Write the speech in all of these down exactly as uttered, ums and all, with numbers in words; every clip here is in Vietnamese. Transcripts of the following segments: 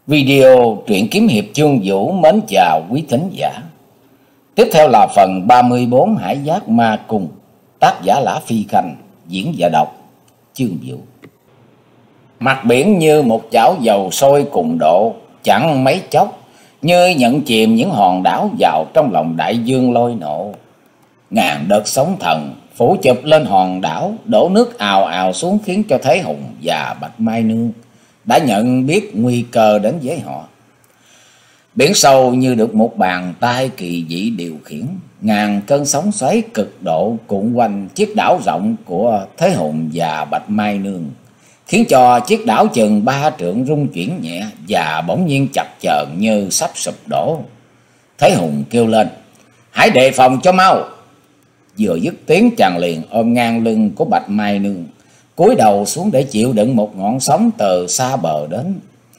Video truyện kiếm hiệp Chương Vũ mến chào quý thính giả. Tiếp theo là phần ba mươi bốn Hải Giác Ma Cung, tác giả Lã Phi Khanh, diễn và đọc Chương Vũ. Mặt biển như một chảo dầu sôi cùng độ, chẳng mấy chốc như nhận chìm những hòn đảo vào trong lòng đại dương lôi nộ. Ngàn đợt sóng thần phủ chụp lên hòn đảo, đổ nước ào ào xuống khiến cho Thế Hùng và Bạch Mai Nương đã nhận biết nguy cơ đến với họ. Biển sâu như được một bàn tay kỳ dị điều khiển, ngàn cơn sóng xoáy cực độ cuộn quanh chiếc đảo rộng của Thế Hùng và Bạch Mai Nương, khiến cho chiếc đảo chừng ba trượng rung chuyển nhẹ và bỗng nhiên chập chờn như sắp sụp đổ. Thế Hùng kêu lên: "Hãy đề phòng cho mau!" Vừa dứt tiếng, chàng liền ôm ngang lưng của Bạch Mai Nương, cúi đầu xuống để chịu đựng một ngọn sóng từ xa bờ đến.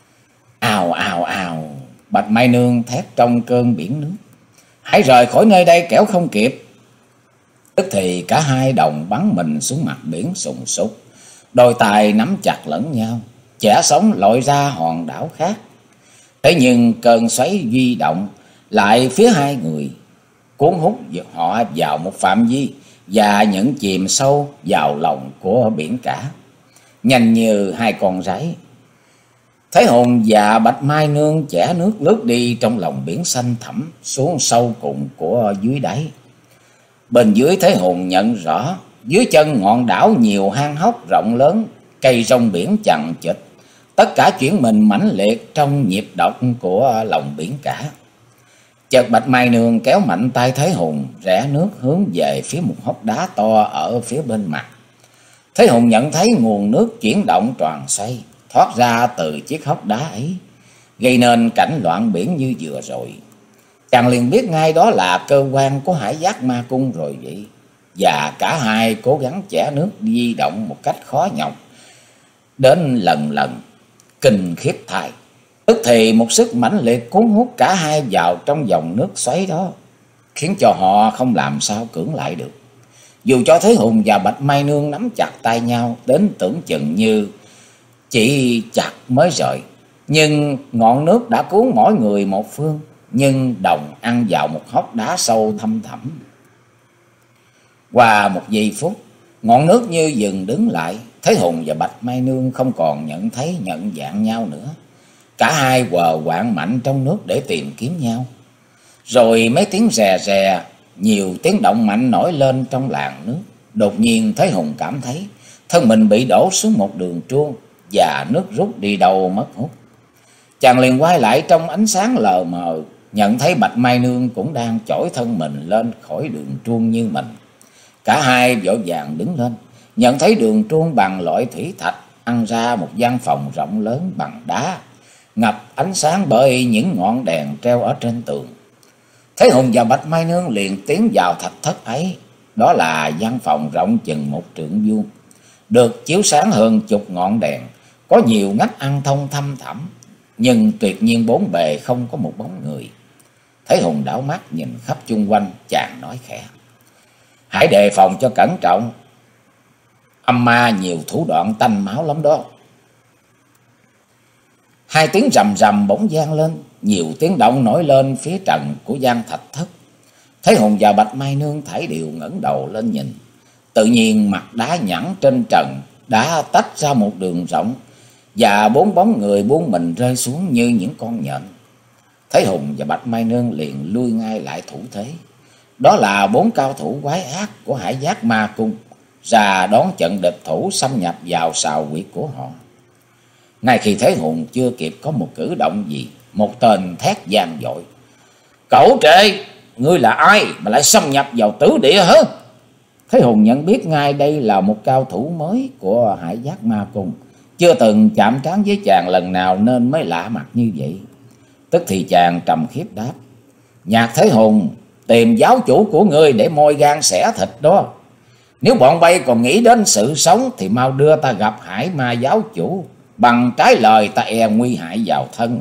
Ào ào ào, Bạch Mai Nương thét trong cơn biển nước: "Hãy rời khỏi nơi đây kẻo không kịp!" Tức thì cả hai đồng bắn mình xuống mặt biển sùng sục, đôi tay nắm chặt lẫn nhau, chẻ sóng lội ra hòn đảo khác. Thế nhưng cơn xoáy di động lại phía hai người, cuốn hút họ vào một phạm vi và nhận chìm sâu vào lòng của biển cả, nhanh như hai con rái. Thế Hùng và Bạch Mai Nương chẻ nước lướt đi trong lòng biển xanh thẳm xuống sâu cùng của dưới đáy. Bên dưới, Thế Hùng nhận rõ dưới chân ngọn đảo nhiều hang hốc rộng lớn, cây rong biển chằng chịt, tất cả chuyển mình mãnh liệt trong nhịp đập của lòng biển cả. Chợt Bạch Mai Nương kéo mạnh tay Thế Hùng rẽ nước hướng về phía một hốc đá to ở phía bên mặt. Thế Hùng nhận thấy nguồn nước chuyển động tròn xoay thoát ra từ chiếc hốc đá ấy, gây nên cảnh loạn biển như vừa rồi. Chàng liền biết ngay đó là cơ quan của Hải Giác Ma Cung rồi vậy. Và cả hai cố gắng chẻ nước di động một cách khó nhọc đến lần lần kinh khiếp thay. Tức thì một sức mãnh liệt cuốn hút cả hai vào trong dòng nước xoáy đó, khiến cho họ không làm sao cưỡng lại được. Dù cho Thế Hùng và Bạch Mai Nương nắm chặt tay nhau đến tưởng chừng như chỉ chặt mới rời, nhưng ngọn nước đã cuốn mỗi người một phương, nhưng đồng ăn vào một hốc đá sâu thăm thẳm. Qua một giây phút, ngọn nước như dừng đứng lại. Thế Hùng và Bạch Mai Nương không còn nhận thấy nhận dạng nhau nữa. Cả hai quờ quạng mạnh trong nước để tìm kiếm nhau. Rồi mấy tiếng rè rè, nhiều tiếng động mạnh nổi lên trong làn nước. Đột nhiên Thế Hùng cảm thấy thân mình bị đổ xuống một đường truông và nước rút đi đâu mất hút. Chàng liền quay lại trong ánh sáng lờ mờ, nhận thấy Bạch Mai Nương cũng đang chổi thân mình lên khỏi đường truông như mình. Cả hai vội vàng đứng lên, nhận thấy đường truông bằng loại thủy thạch ăn ra một gian phòng rộng lớn bằng đá, ngập ánh sáng bởi những ngọn đèn treo ở trên tường. Thế Hùng và Bạch Mai Nương liền tiến vào thạch thất ấy. Đó là gian phòng rộng chừng một trượng vuông, được chiếu sáng hơn chục ngọn đèn, có nhiều ngách ăn thông thăm thẳm, nhưng tuyệt nhiên bốn bề không có một bóng người. Thế Hùng đảo mắt nhìn khắp chung quanh, chàng nói khẽ: "Hãy đề phòng cho cẩn trọng, âm ma nhiều thủ đoạn tanh máu lắm đó." Hai tiếng rầm rầm bỗng vang lên, nhiều tiếng động nổi lên phía trần của gian thạch thất. Thế Hùng và Bạch Mai Nương thảy đều ngẩng đầu lên nhìn. Tự nhiên mặt đá nhẵn trên trần đã tách ra một đường rộng, và bốn bóng người buông mình rơi xuống như những con nhện. Thế Hùng và Bạch Mai Nương liền lui ngay lại thủ thế. Đó là bốn cao thủ quái ác của Hải Giác Ma Cung ra đón trận địch thủ xâm nhập vào sào huyệt của họ. Ngay khi Thế Hùng chưa kịp có một cử động gì, một tên thét vang dội: "Cẩu trệ, ngươi là ai mà lại xâm nhập vào tứ địa hả?" Thế Hùng nhận biết ngay đây là một cao thủ mới của Hải Giác Ma Cung, chưa từng chạm trán với chàng lần nào nên mới lạ mặt như vậy. Tức thì chàng trầm khiếp đáp: "Nhạc Thế Hùng, tìm giáo chủ của ngươi để moi gan xẻ thịt đó. Nếu bọn bay còn nghĩ đến sự sống thì mau đưa ta gặp Hải Ma giáo chủ, bằng trái lời ta e nguy hại vào thân."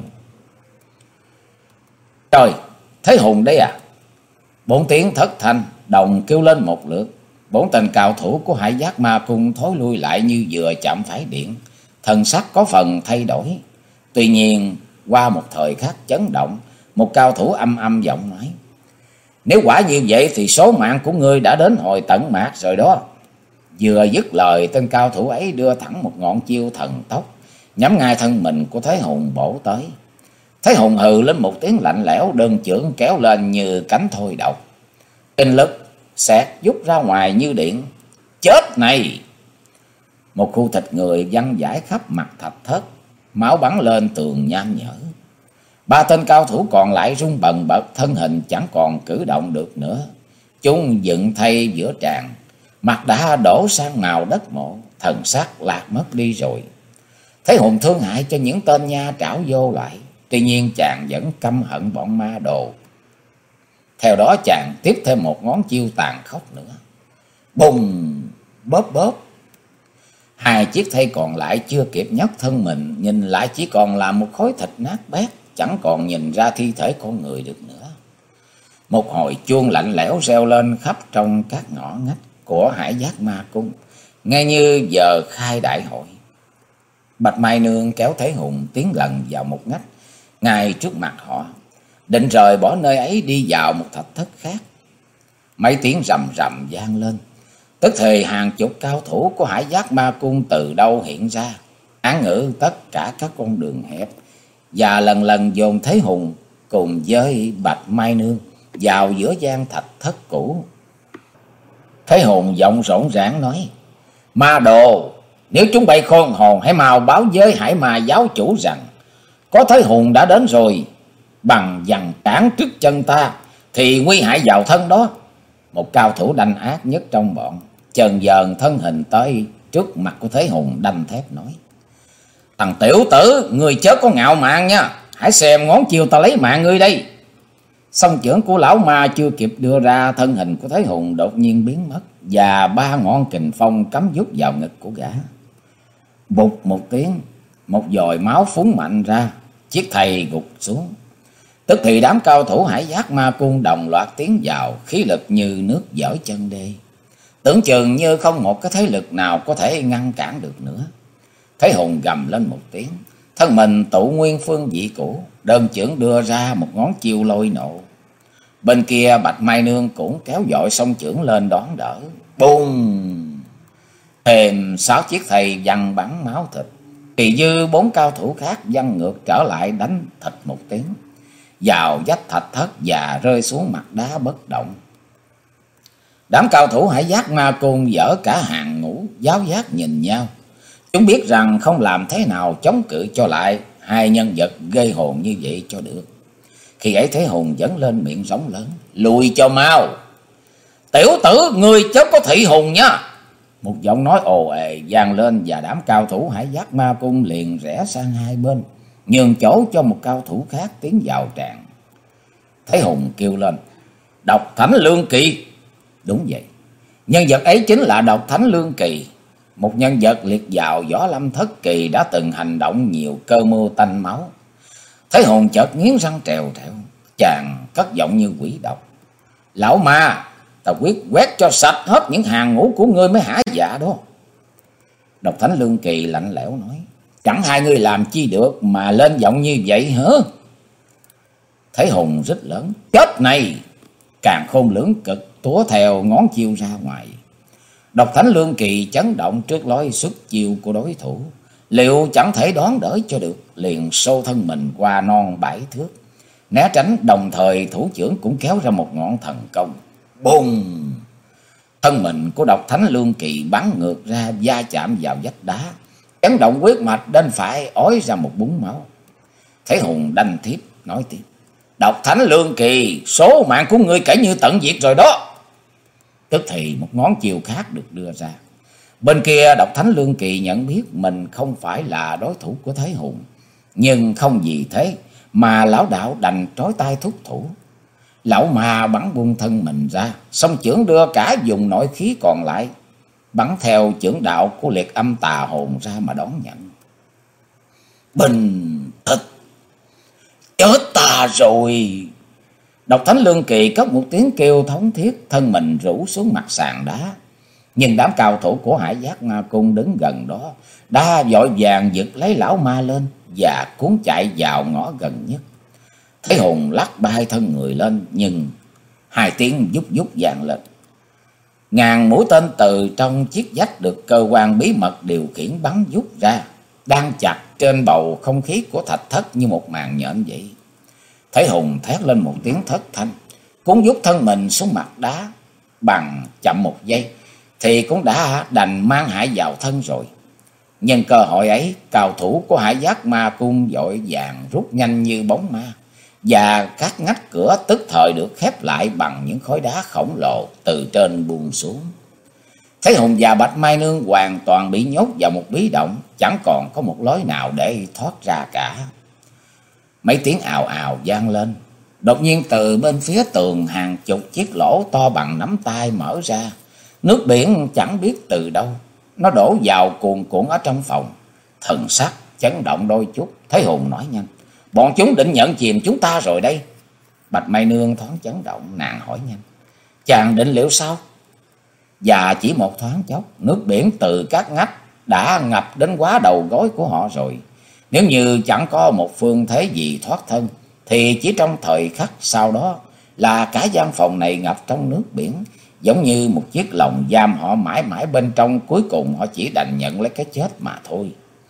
"Trời, Thế Hùng đấy à?" Bốn tiếng thất thanh đồng kêu lên một lượt. Bốn tên cao thủ của Hải Giác Ma Cung thối lui lại như vừa chạm phải điện, thần sắc có phần thay đổi. Tuy nhiên Qua một thời khắc chấn động, một cao thủ âm âm giọng nói: "Nếu quả như vậy thì số mạng của ngươi đã đến hồi tận mạt rồi đó." Vừa dứt lời, tên cao thủ ấy đưa thẳng một ngọn chiêu thần tốc, nhắm ngay thân mình của Thế Hùng bổ tới. Thế Hùng hừ lên một tiếng lạnh lẽo, đơn chưởng kéo lên như cánh thôi độc. Kinh lực xẹt vút ra ngoài như điện. Chết này! Một khu thịt người văng vãi khắp mặt Thạch Thất, máu bắn lên tường nham nhở. Ba tên cao thủ còn lại run bần bật, thân hình chẳng còn cử động được nữa. Chúng dựng thay giữa tràn, mặt đã đổ sang màu đất mộ, thần sắc lạc mất đi rồi. Thế Hùng thương hại cho những tên nha trảo vô lại, tuy nhiên chàng vẫn căm hận bọn ma đồ. Theo đó chàng tiếp thêm một ngón chiêu tàn khốc nữa. Bùng! Bóp bóp! Hai chiếc thây còn lại chưa kịp nhấc thân mình, nhìn lại chỉ còn là một khối thịt nát bét, chẳng còn nhìn ra thi thể con người được nữa. Một hồi chuông lạnh lẽo reo lên khắp trong các ngõ ngách của Hải Giác Ma Cung, nghe như giờ khai đại hội. Bạch Mai Nương kéo Thế Hùng tiến lần vào một ngách ngay trước mặt họ, định rời bỏ nơi ấy đi vào một thạch thất khác. Mấy tiếng rầm rầm vang lên, tức thì hàng chục cao thủ của Hải Giác Ma Cung từ đâu hiện ra, án ngữ tất cả các con đường hẹp, và lần lần dồn Thế Hùng cùng với Bạch Mai Nương vào giữa gian thạch thất cũ. Thế Hùng giọng rỗn rãng nói: "Ma đồ, nếu chúng bay khôn hồn, hãy mau báo với Hải Ma giáo chủ rằng có Thế Hùng đã đến rồi. Bằng dằn cản trước chân ta thì nguy hại vào thân đó." Một cao thủ đanh ác nhất trong bọn chần dần thân hình tới trước mặt của Thế Hùng, đanh thép nói: "Thằng tiểu tử, ngươi chớ có ngạo mạn nha, hãy xem ngón chiêu ta lấy mạng ngươi đây." Song chưởng của lão ma chưa kịp đưa ra, thân hình của Thế Hùng đột nhiên biến mất, và ba ngọn kình phong cắm vút vào ngực của gã. Bụt một tiếng, một dòi máu phúng mạnh ra, chiếc thầy gục xuống. Tức thì đám cao thủ Hải Giác Ma Cung đồng loạt tiến vào, khí lực như nước dõi chân đê, tưởng chừng như không một cái thế lực nào có thể ngăn cản được nữa. Thế Hùng gầm lên một tiếng, thân mình tụ nguyên phương vị cũ, đơn chưởng đưa ra một ngón chiêu lôi nộ. Bên kia Bạch Mai Nương cũng kéo dội song chưởng lên đón đỡ. Bùng! Thêm sáu chiếc thầy văng bắn máu thịt. Kỳ dư bốn cao thủ khác văng ngược trở lại, đánh thịt một tiếng vào vách thạch thất và rơi xuống mặt đá bất động. Đám cao thủ Hải Giác Ma Cung dở cả hàng ngũ giáo giác nhìn nhau. Chúng biết rằng không làm thế nào chống cự cho lại hai nhân vật gây hồn như vậy cho được. Khi ấy Thế Hùng dẫn lên miệng rống lớn: "Lùi cho mau! Tiểu tử, ngươi chớ có thị hùng nha!" Một giọng nói ồ ề vang lên, và đám cao thủ Hải Giác Ma Cung liền rẽ sang hai bên, nhường chỗ cho một cao thủ khác tiến vào tràng. Thế Hùng kêu lên: "Độc Thánh Lương Kỳ!" Đúng vậy, nhân vật ấy chính là Độc Thánh Lương Kỳ, một nhân vật liệt vào Võ Lâm Thất Kỳ đã từng hành động nhiều cơ mưu tanh máu. Thế Hùng chợt nghiến răng trèo trèo, chàng cất giọng như quỷ độc: "Lão ma, ta quyết quét cho sạch hết những hàng ngũ của ngươi mới hả dạ đó." Độc Thánh Lương Kỳ lạnh lẽo nói: "Chẳng hai ngươi làm chi được mà lên giọng như vậy hả?" Thế Hùng rít lớn: "Chết này!" Càng khôn lưỡng cực túa theo ngón chiêu ra ngoài. Độc Thánh Lương Kỳ chấn động trước lối xuất chiêu của đối thủ, liệu chẳng thể đoán đỡ cho được, liền xô thân mình qua non bảy thước, né tránh, đồng thời thủ trưởng cũng kéo ra một ngọn thần công. Bùng! Thân mình của Độc Thánh Lương Kỳ bắn ngược ra, va chạm vào vách đá, chấn động huyết mạch bên phải, ói ra một búng máu. Thế Hùng đanh thiếp nói tiếp: "Độc Thánh Lương Kỳ, số mạng của ngươi kể như tận diệt rồi đó." Tức thì một ngón chiều khác được đưa ra. Bên kia Độc Thánh Lương Kỳ nhận biết mình không phải là đối thủ của Thế Hùng, nhưng không vì thế mà lão đạo đành trói tay thúc thủ. Lão ma bắn buông thân mình ra, song chưởng đưa cả vùng nội khí còn lại, bắn theo chưởng đạo của liệt âm tà hồn ra mà đón nhận. Bình thịt! Chết ta rồi! Độc Thánh Lương Kỳ cất một tiếng kêu thống thiết, thân mình rũ xuống mặt sàn đá. Nhưng đám cao thủ của Hải Giác Ma Cung đứng gần đó đã vội vàng giật lấy lão ma lên, và cuốn chạy vào ngõ gần nhất. Thấy Hùng lắc bay thân người lên, nhưng hai tiếng vút vút vang lên. Ngàn mũi tên từ trong chiếc vách được cơ quan bí mật điều khiển bắn vút ra, đang chặt trên bầu không khí của thạch thất như một màn nhện vậy. Thấy Hùng thét lên một tiếng thất thanh, cuốn vút thân mình xuống mặt đá. Bằng chậm một giây thì cũng đã đành mang hại vào thân rồi. Nhân cơ hội ấy, cao thủ của Hải Giác Ma Cung vội vàng rút nhanh như bóng ma, và các ngách cửa tức thời được khép lại bằng những khối đá khổng lồ từ trên buông xuống. Thấy Hùng và Bạch Mai Nương hoàn toàn bị nhốt vào một bí động, chẳng còn có một lối nào để thoát ra cả. Mấy tiếng ào ào vang lên. Đột nhiên từ bên phía tường hàng chục chiếc lỗ to bằng nắm tay mở ra. Nước biển chẳng biết từ đâu, nó đổ vào cuồn cuộn ở trong phòng. Thần sắc chấn động đôi chút. Thấy Hùng nói nhanh: bọn chúng định nhận chìm chúng ta rồi đây. Bạch Mai Nương thoáng chấn động, nàng hỏi nhanh: chàng định liệu sao? Và chỉ một thoáng chốc, nước biển từ các ngách đã ngập đến quá đầu gối của họ rồi. Nếu như chẳng có một phương thế gì thoát thân, thì chỉ trong thời khắc sau đó là cả gian phòng này ngập trong nước biển, giống như một chiếc lồng giam họ mãi mãi bên trong. Cuối cùng họ chỉ đành nhận lấy cái chết mà thôi.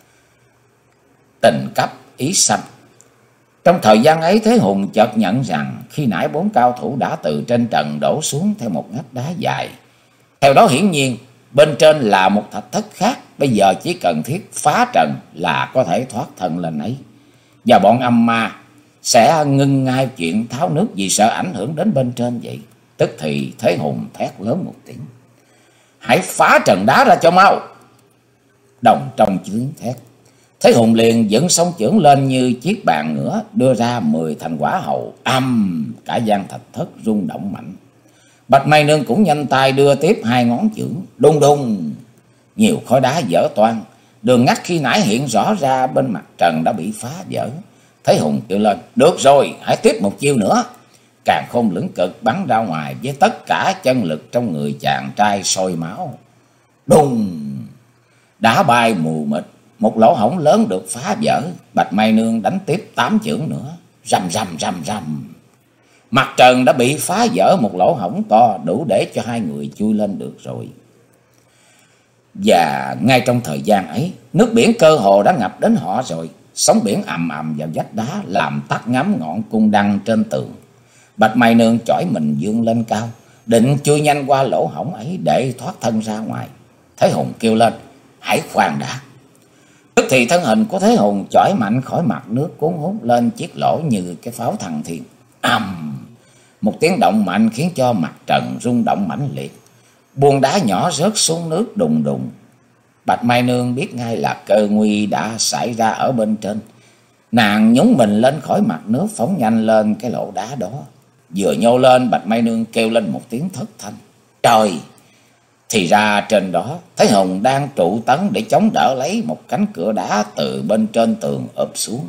Tình cấp ý xâm. Trong thời gian ấy, Thế Hùng chợt nhận rằng khi nãy bốn cao thủ đã từ trên trần đổ xuống theo một ngách đá dài. Theo đó hiển nhiên bên trên là một thạch thất khác, bây giờ chỉ cần thiết phá trần là có thể thoát thân lên ấy. Và bọn âm ma sẽ ngưng ngay chuyện tháo nước vì sợ ảnh hưởng đến bên trên vậy. Tức thì Thế Hùng thét lớn một tiếng: hãy phá trần đá ra cho mau! Đồng trong tiếng thét, Thế Hùng liền dựng song chưởng lên như chiếc bàn ngửa, đưa ra mười thành quả hầu. Âm, cả gian thạch thất rung động mạnh. Bạch Mai Nương cũng nhanh tay đưa tiếp hai ngón chưởng. Đùng đùng, nhiều khối đá vỡ toang. Đường ngách khi nãy hiện rõ ra bên mặt trần đã bị phá vỡ. Thế Hùng kêu lên: được rồi, hãy tiếp một chiêu nữa. Càn khôn lưỡng cực bắn ra ngoài với tất cả chân lực trong người chàng trai sôi máu. Đùng, đá bay mù mịt, một lỗ hổng lớn được phá vỡ. Bạch Mai Nương đánh tiếp tám chưởng nữa. Rầm rầm rầm rầm, mặt trần đã bị phá vỡ một lỗ hổng to, đủ để cho hai người chui lên được rồi. Và ngay trong thời gian ấy, nước biển cơ hồ đã ngập đến họ rồi. Sóng biển ầm ầm vào vách đá, làm tắt ngắm ngọn cung đăng trên tường. Bạch Mai Nương chỏi mình vươn lên cao, định chui nhanh qua lỗ hổng ấy để thoát thân ra ngoài. Thế Hùng kêu lên: hãy khoan đã! Tức thì thân hình của Thế Hùng chỏi mạnh khỏi mặt nước, cuốn hút lên chiếc lỗ như cái pháo thăng thiên. Ầm! Một tiếng động mạnh khiến cho mặt trần rung động mãnh liệt. Buông đá nhỏ rớt xuống nước đùng đùng. Bạch Mai Nương biết ngay là cơ nguy đã xảy ra ở bên trên. Nàng nhúng mình lên khỏi mặt nước, phóng nhanh lên cái lỗ đá đó. Vừa nhô lên, Bạch Mai Nương kêu lên một tiếng thất thanh: trời! Thì ra trên đó Thế Hùng đang trụ tấn để chống đỡ lấy một cánh cửa đá từ bên trên tường ập xuống.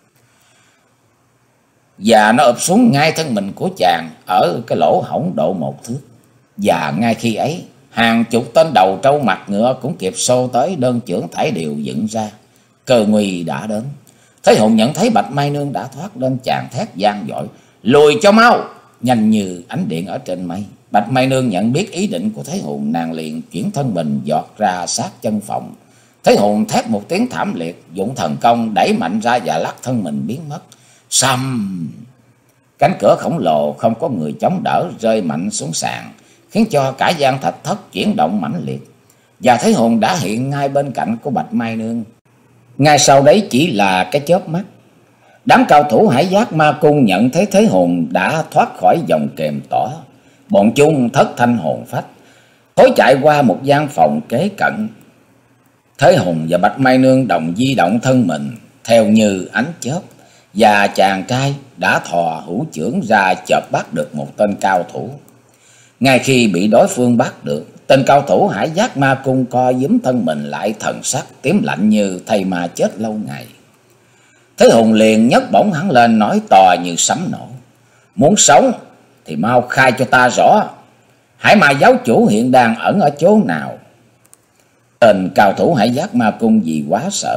Và nó ập xuống ngay thân mình của chàng ở cái lỗ hổng độ một thước. Và ngay khi ấy, hàng chục tên đầu trâu mặt ngựa cũng kịp xô tới, đơn chưởng thảy đều dựng ra. Cơ nguy đã đến. Thế Hùng nhận thấy Bạch Mai Nương đã thoát lên, chàng thét vang dội: lùi cho mau! Nhanh như ánh điện ở trên mây. Bạch Mai Nương nhận biết ý định của Thế Hùng, nàng liền chuyển thân mình giọt ra sát chân phòng. Thế Hùng thét một tiếng thảm liệt, dụng thần công đẩy mạnh ra và lắc thân mình biến mất. Xăm! Cánh cửa khổng lồ không có người chống đỡ rơi mạnh xuống sàn, khiến cho cả gian thạch thất chuyển động mãnh liệt. Và Thế Hùng đã hiện ngay bên cạnh của Bạch Mai Nương. Ngay sau đấy chỉ là cái chớp mắt, đám cao thủ Hải Giác Ma Cung nhận thấy Thế Hùng đã thoát khỏi vòng kềm tỏa. Bọn chúng thất thanh hồn phách, thối chạy qua một gian phòng kế cận. Thế Hùng và Bạch Mai Nương đồng di động thân mình theo như ánh chớp, và chàng trai đã thò hữu chưởng ra chợp bắt được một tên cao thủ. Ngay khi bị đối phương bắt được, tên cao thủ Hải Giác Ma Cung co giúm thân mình lại, thần sắc tím lạnh như thây ma chết lâu ngày. Thế Hùng liền nhấc bổng hắn lên, nói to như sấm nổ: muốn sống thì mau khai cho ta rõ, Hải Ma giáo chủ hiện đang ẩn ở chỗ nào? Tên cao thủ Hải Giác Ma Cung vì quá sợ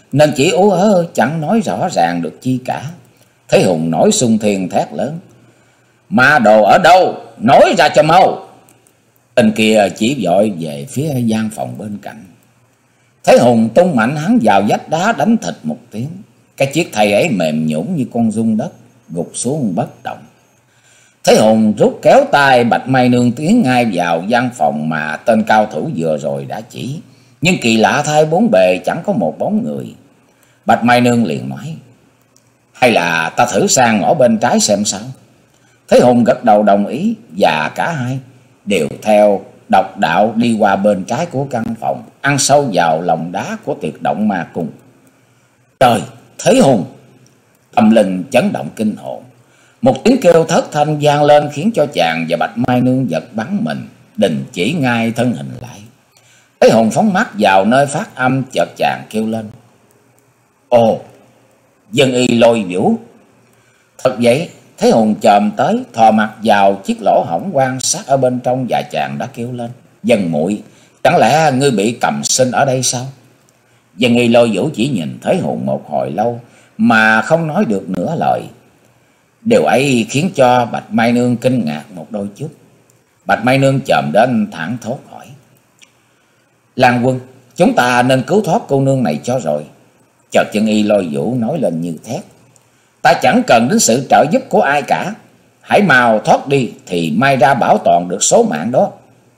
nên chỉ ú ớ chẳng nói rõ ràng được chi cả. Thế Hùng nổi xung thiên thét lớn: "Ma đồ ở đâu? Nói ra cho mau!" Tên kia chỉ vội về phía gian phòng bên cạnh. Thế Hùng tung mạnh hắn vào vách đá, đánh thịt một tiếng. Cái chiếc thây ấy mềm nhũn như con giun đất, gục xuống bất động. Thế Hùng rút kéo tay Bạch Mai Nương tiến ngay vào gian phòng mà tên cao thủ vừa rồi đã chỉ. Nhưng kỳ lạ thay, bốn bề chẳng có một bóng người. Bạch Mai Nương liền nói: "Hay là ta thử sang ngõ bên trái xem sao?" Thế Hùng gật đầu đồng ý, và cả hai đều theo độc đạo đi qua bên trái của căn phòng, ăn sâu vào lòng đá của Tuyệt Động Ma Cung. Trời! Thế Hùng! Tâm linh chấn động kinh hồn. Một tiếng kêu thất thanh vang lên khiến cho chàng và Bạch Mai Nương giật bắn mình, đình chỉ ngay thân hình lại. Thế Hùng phóng mắt vào nơi phát âm, chợt chàng kêu lên: "Ồ, Dân Y Lôi Vũ!" Thật vậy, Thế Hùng chồm tới, thò mặt vào chiếc lỗ hổng quan sát ở bên trong, và chàng đã kêu lên: "Dân muội, chẳng lẽ ngươi bị cầm sinh ở đây sao?" Dân Y Lôi Vũ chỉ nhìn Thế Hùng một hồi lâu mà không nói được nửa lời. Điều ấy khiến cho Bạch Mai Nương kinh ngạc một đôi chút. Bạch Mai Nương chồm đến thẳng thốt hỏi: "Lan Quân, chúng ta nên cứu thoát cô nương này cho rồi." Chợt Dân Y Lôi Vũ nói lên như thét: "Ta chẳng cần đến sự trợ giúp của ai cả. Hãy mau thoát đi thì may ra bảo toàn được số mạng đó.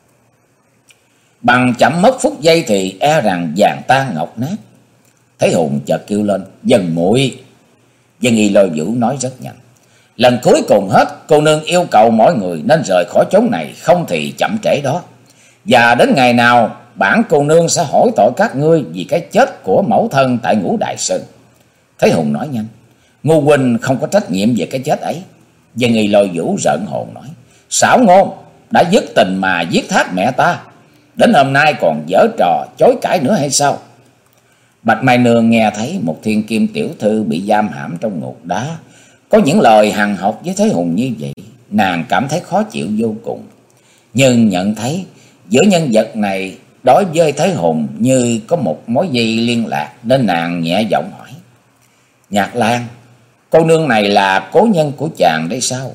Bằng chậm mất phút giây thì e rằng vàng tan ngọc nát." Thế Hùng chợt kêu lên: "Dân muội!" Dân Y Lôi Vũ nói rất nhanh: "Lần cuối cùng hết, cô nương yêu cầu mọi người nên rời khỏi chốn này, không thì chậm trễ đó. Và đến ngày nào bản cô nương sẽ hỏi tội các ngươi vì cái chết của mẫu thân tại Ngũ Đại Sơn." Thế Hùng nói nhanh: "Ngô huynh không có trách nhiệm về cái chết ấy." Dân Y Lôi Vũ rợn hồn nói: "Xảo ngôn, đã dứt tình mà giết thác mẹ ta, đến hôm nay còn giở trò chối cãi nữa hay sao?" Bạch Mai Nương nghe thấy một thiên kim tiểu thư bị giam hãm trong ngục đá có những lời hằn học với Thế Hùng như vậy, nàng cảm thấy khó chịu vô cùng. Nhưng nhận thấy giữa nhân vật này đối với Thế Hùng như có một mối dây liên lạc, nên nàng nhẹ giọng hỏi: "Nhạc Lan, cô nương này là cố nhân của chàng đây sao?"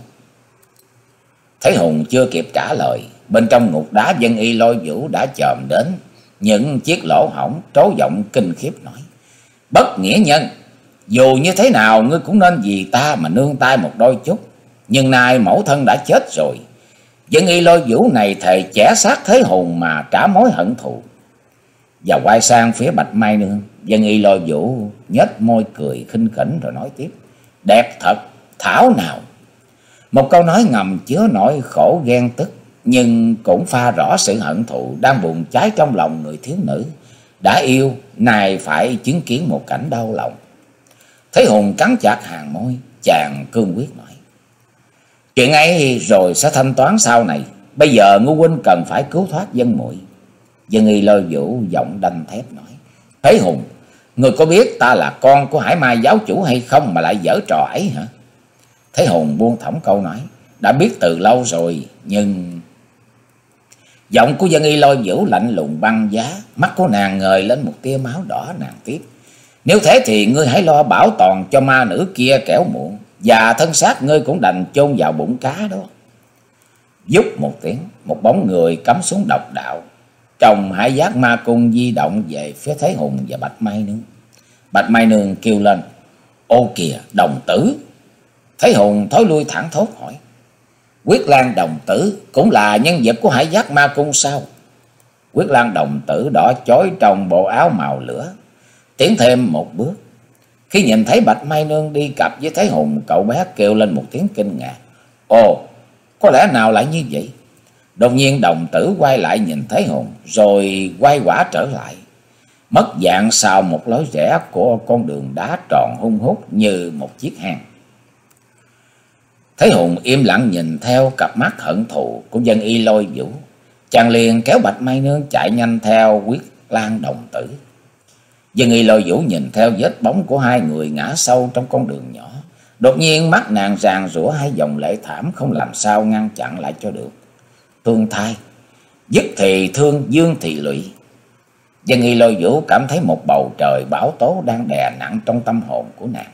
Thế Hùng chưa kịp trả lời, bên trong ngục đá Dân Y Lôi Vũ đã chồm đến những chiếc lỗ hổng, trố giọng kinh khiếp nói: "Bất nghĩa nhân, dù như thế nào ngươi cũng nên vì ta mà nương tay một đôi chút. Nhưng nay mẫu thân đã chết rồi, Dân Y Lôi Vũ này thề chẻ xác Thế Hùng mà trả mối hận thù." Và quay sang phía Bạch Mai Nương, Dân Y Lôi Vũ nhếch môi cười khinh khỉnh rồi nói tiếp: "Đẹp thật, thảo nào!" Một câu nói ngầm chứa nỗi khổ ghen tức, nhưng cũng pha rõ sự hận thù đang bùng cháy trong lòng người thiếu nữ đã yêu, nay phải chứng kiến một cảnh đau lòng. Thế Hùng cắn chặt hàng môi, chàng cương quyết nói: "Chuyện ấy rồi sẽ thanh toán sau này. Bây giờ Ngô huynh cần phải cứu thoát Dân muội." Dân Y Lôi Vũ giọng đanh thép nói: "Thế Hùng, người có biết ta là con của Hải Mai giáo chủ hay không mà lại giở trò ấy hả?" Thế Hùng buông thõng câu nói: "Đã biết từ lâu rồi, nhưng..." Giọng của Dân Y Lôi Vũ lạnh lùng băng giá, mắt của nàng ngời lên một tia máu đỏ. Nàng tiếp: "Nếu thế thì ngươi hãy lo bảo toàn cho ma nữ kia kẻo muộn, và thân xác ngươi cũng đành chôn vào bụng cá đó." Vút một tiếng, một bóng người cắm xuống độc đạo trong Hải Giác Ma Cung di động về phía Thế Hùng và Bạch Mai Nương. Bạch Mai Nương kêu lên: "Ô kìa, đồng tử!" Thế Hùng thối lui thẳng thốt hỏi: "Quyết Lan đồng tử cũng là nhân vật của Hải Giác Ma Cung sao?" Quyết Lan đồng tử đỏ chói trong bộ áo màu lửa, tiến thêm một bước. Khi nhìn thấy Bạch Mai Nương đi cặp với Thế Hùng, cậu bé kêu lên một tiếng kinh ngạc: "Ồ, có lẽ nào lại như vậy?" Đột nhiên đồng tử quay lại nhìn Thế Hùng, rồi quay quả trở lại, mất dạng sau một lối rẽ của con đường đá tròn hun hút như một chiếc hang. Thế Hùng im lặng nhìn theo cặp mắt hận thù của Dân Y Lôi Vũ. Chàng liền kéo Bạch Mai Nương chạy nhanh theo Quyết Lan đồng tử. Dân Y Lôi Vũ nhìn theo vết bóng của hai người ngã sâu trong con đường nhỏ. Đột nhiên mắt nàng ràn rủa hai dòng lệ thảm, không làm sao ngăn chặn lại cho được. Thương thai, dứt thì thương, dương thì lụy. Dân Y Lôi Vũ cảm thấy một bầu trời bão tố đang đè nặng trong tâm hồn của nàng.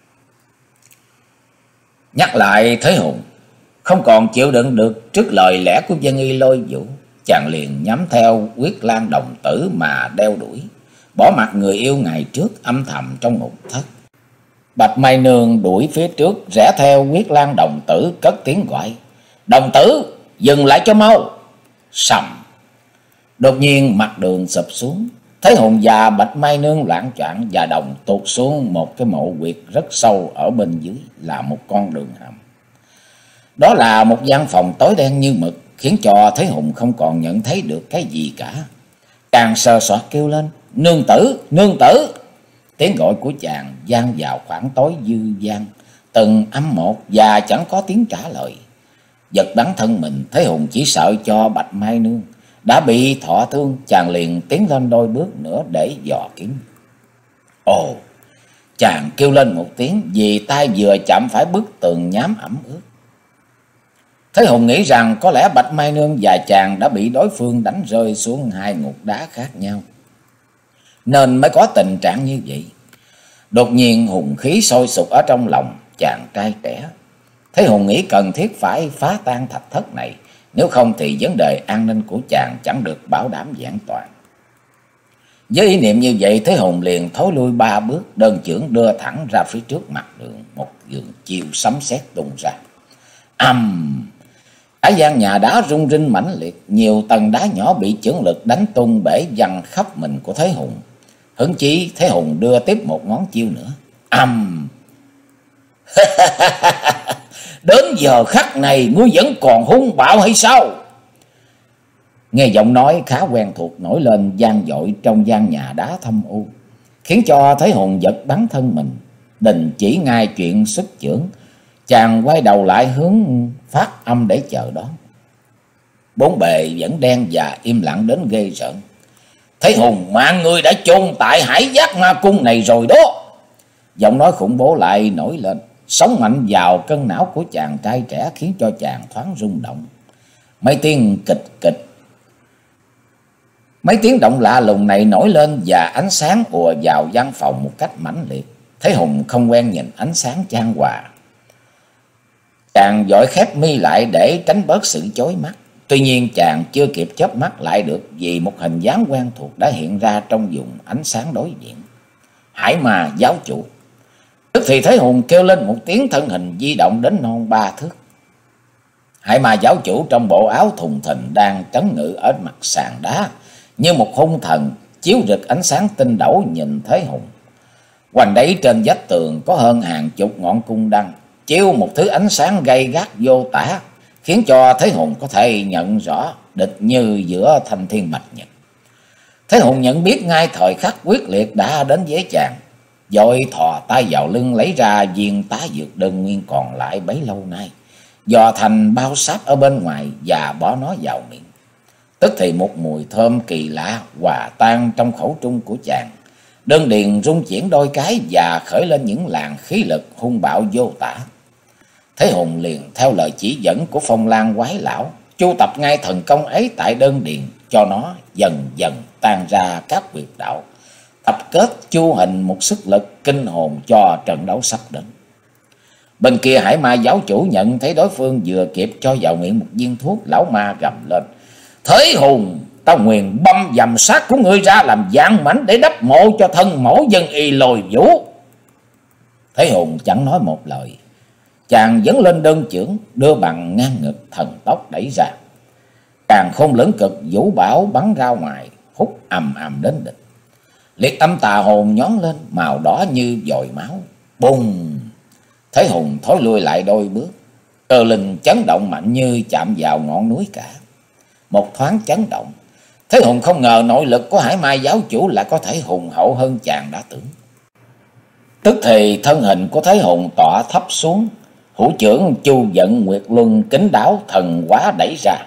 Nhắc lại Thế Hùng không còn chịu đựng được trước lời lẽ của Dân Y Lôi Vũ, chàng liền nhắm theo Quyết Lan đồng tử mà đeo đuổi, bỏ mặc người yêu ngày trước âm thầm trong ngục thất. Bạch Mai Nương đuổi phía trước, rẽ theo Quyết Lan đồng tử, cất tiếng gọi: "Đồng tử, dừng lại cho mau!" Sầm. Đột nhiên mặt đường sụp xuống, Thế Hùng và Bạch Mai Nương loạng choạng và đồng tụt xuống một cái mộ quyệt rất sâu ở bên dưới, là một con đường hầm. Đó là một gian phòng tối đen như mực, khiến cho Thế Hùng không còn nhận thấy được cái gì cả. Chàng sờ soạt kêu lên: "Nương tử, nương tử!" Tiếng gọi của chàng vang vào khoảng tối dư vang, từng âm một và chẳng có tiếng trả lời. Giật bắn thân mình, Thế Hùng chỉ sợ cho Bạch Mai Nương đã bị thọ thương, chàng liền tiến lên đôi bước nữa để dò kiếm. Ồ! Chàng kêu lên một tiếng vì tay vừa chạm phải bức tường nhám ẩm ướt. Thế Hùng nghĩ rằng có lẽ Bạch Mai Nương và chàng đã bị đối phương đánh rơi xuống hai ngục đá khác nhau, nên mới có tình trạng như vậy. Đột nhiên hùng khí sôi sục ở trong lòng chàng trai trẻ. Thế Hùng nghĩ cần thiết phải phá tan thạch thất này, nếu không thì vấn đề an ninh của chàng chẳng được bảo đảm vẹn toàn. Với ý niệm như vậy, Thế Hùng liền thối lui ba bước, đơn chưởng đưa thẳng ra phía trước mặt đường, một vườn chiều sấm sét tung ra. Ầm! Cả gian nhà đá rung rinh mãnh liệt, nhiều tầng đá nhỏ bị chưởng lực đánh tung bể văng khắp mình của Thế Hùng. Hứng chí, Thế Hùng đưa tiếp một ngón chiêu nữa. Ầm! Đến giờ khắc này ngươi vẫn còn hung bạo hay sao? Nghe giọng nói khá quen thuộc nổi lên vang dội trong gian nhà đá thâm u, khiến cho Thế Hùng giật bắn thân mình, đình chỉ ngay chuyện xuất chưởng. Chàng quay đầu lại hướng phát âm để chờ đón. Bốn bề vẫn đen và im lặng đến ghê rợn. Thế Hùng, mạng người đã chôn tại Hải Giác Ma Cung này rồi đó. Giọng nói khủng bố lại nổi lên, sống mạnh vào cân não của chàng trai trẻ, khiến cho chàng thoáng rung động. Mấy tiếng kịch kịch, mấy tiếng động lạ lùng này nổi lên và ánh sáng ùa vào gian phòng một cách mãnh liệt. Thế Hùng không quen nhìn ánh sáng chan hòa, chàng vội khép mi lại để tránh bớt sự chói mắt. Tuy nhiên chàng chưa kịp chớp mắt lại được, vì một hình dáng quen thuộc đã hiện ra trong vùng ánh sáng đối diện. Hải Ma giáo chủ. Tức thì Thế Hùng kêu lên một tiếng, thân hình di động đến non ba thước. Hải Ma giáo chủ trong bộ áo thùng thình đang trấn ngự ở mặt sàn đá, như một hung thần chiếu rực ánh sáng tinh đẩu nhìn Thế Hùng. Quanh đấy trên vách tường có hơn hàng chục ngọn cung đăng, chiếu một thứ ánh sáng gay gắt vô tả, khiến cho Thế Hùng có thể nhận rõ địch như giữa thanh thiên bạch nhật. Thế Hùng nhận biết ngay thời khắc quyết liệt đã đến với chàng, vội thò tay vào lưng lấy ra viên tá dược đơn nguyên còn lại bấy lâu nay, dò thành bao sáp ở bên ngoài và bỏ nó vào miệng. Tức thì một mùi thơm kỳ lạ hòa tan trong khẩu trung của chàng, đơn điền rung chuyển đôi cái và khởi lên những làn khí lực hung bạo vô tả. Thế Hùng liền theo lời chỉ dẫn của Phong Lan quái lão, chu tập ngay thần công ấy tại đơn điền, cho nó dần dần tan ra các huyệt đạo, tập kết chu hình một sức lực kinh hồn cho trận đấu sắp đến. Bên kia Hải Ma giáo chủ nhận thấy đối phương vừa kịp cho vào miệng một viên thuốc, lão ma gầm lên: Thế Hùng, tao nguyền băm dầm xác của ngươi ra làm dạng mảnh để đắp mộ cho thân mẫu Dân Y Lôi Vũ. Thế Hùng chẳng nói một lời, chàng dẫn lên đơn chưởng, đưa bằng ngang ngực, thần tốc đẩy ra. Càng khôn lưỡng cực vũ bảo bắn ra ngoài, hút ầm ầm đến địch. Liệt âm tà hồn nhón lên, màu đỏ như dồi máu. Bùng! Thế Hùng thối lui lại đôi bước, cơ linh chấn động mạnh như chạm vào ngọn núi cả. Một thoáng chấn động, Thế Hùng không ngờ nội lực của Hải Mai giáo chủ lại có thể hùng hậu hơn chàng đã tưởng. Tức thì thân hình của Thế Hùng tọa thấp xuống, hữu trưởng chu vận nguyệt luân kính đáo thần quá đẩy ra.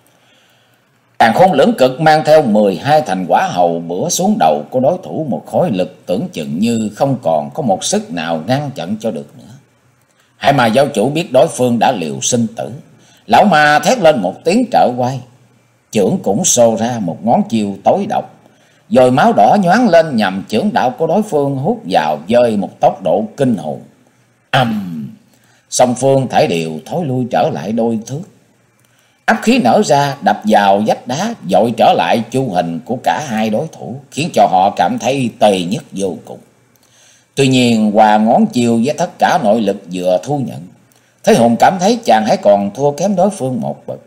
Càng khôn lưỡng cực mang theo mười hai thành quả hầu bữa xuống đầu của đối thủ, một khối lực tưởng chừng như không còn có một sức nào ngăn chặn cho được nữa. Hải Ma giáo chủ biết đối phương đã liều sinh tử, lão ma thét lên một tiếng trợ quay, chưởng cũng xô ra một ngón chiêu tối độc, Rồi máu đỏ nhoáng lên nhằm chưởng đạo của đối phương hút vào với một tốc độ kinh hồn. Ầm! Song phương thảy đều thối lui trở lại đôi thước. Áp khí nở ra đập vào vách đá, dội trở lại chu hình của cả hai đối thủ, khiến cho họ cảm thấy tê nhức vô cùng. Tuy nhiên qua ngón chiêu với tất cả nội lực vừa thu nhận, Thế Hùng cảm thấy chàng hãy còn thua kém đối phương một bậc.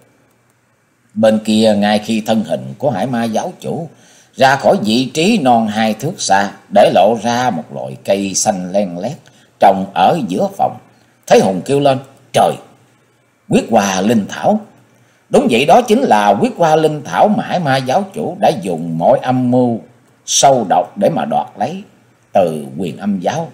Bên kia, ngay khi thân hình của Hải Ma giáo chủ ra khỏi vị trí non hai thước xa, để lộ ra một loại cây xanh len lét trồng ở giữa phòng, Thế Hùng kêu lên: "Trời! Huyết Hoa Linh Thảo!" Đúng vậy, đó chính là huyết hoa linh thảo mà Hải Ma giáo chủ đã dùng mọi âm mưu sâu độc để mà đoạt lấy từ Huyền Âm giáo,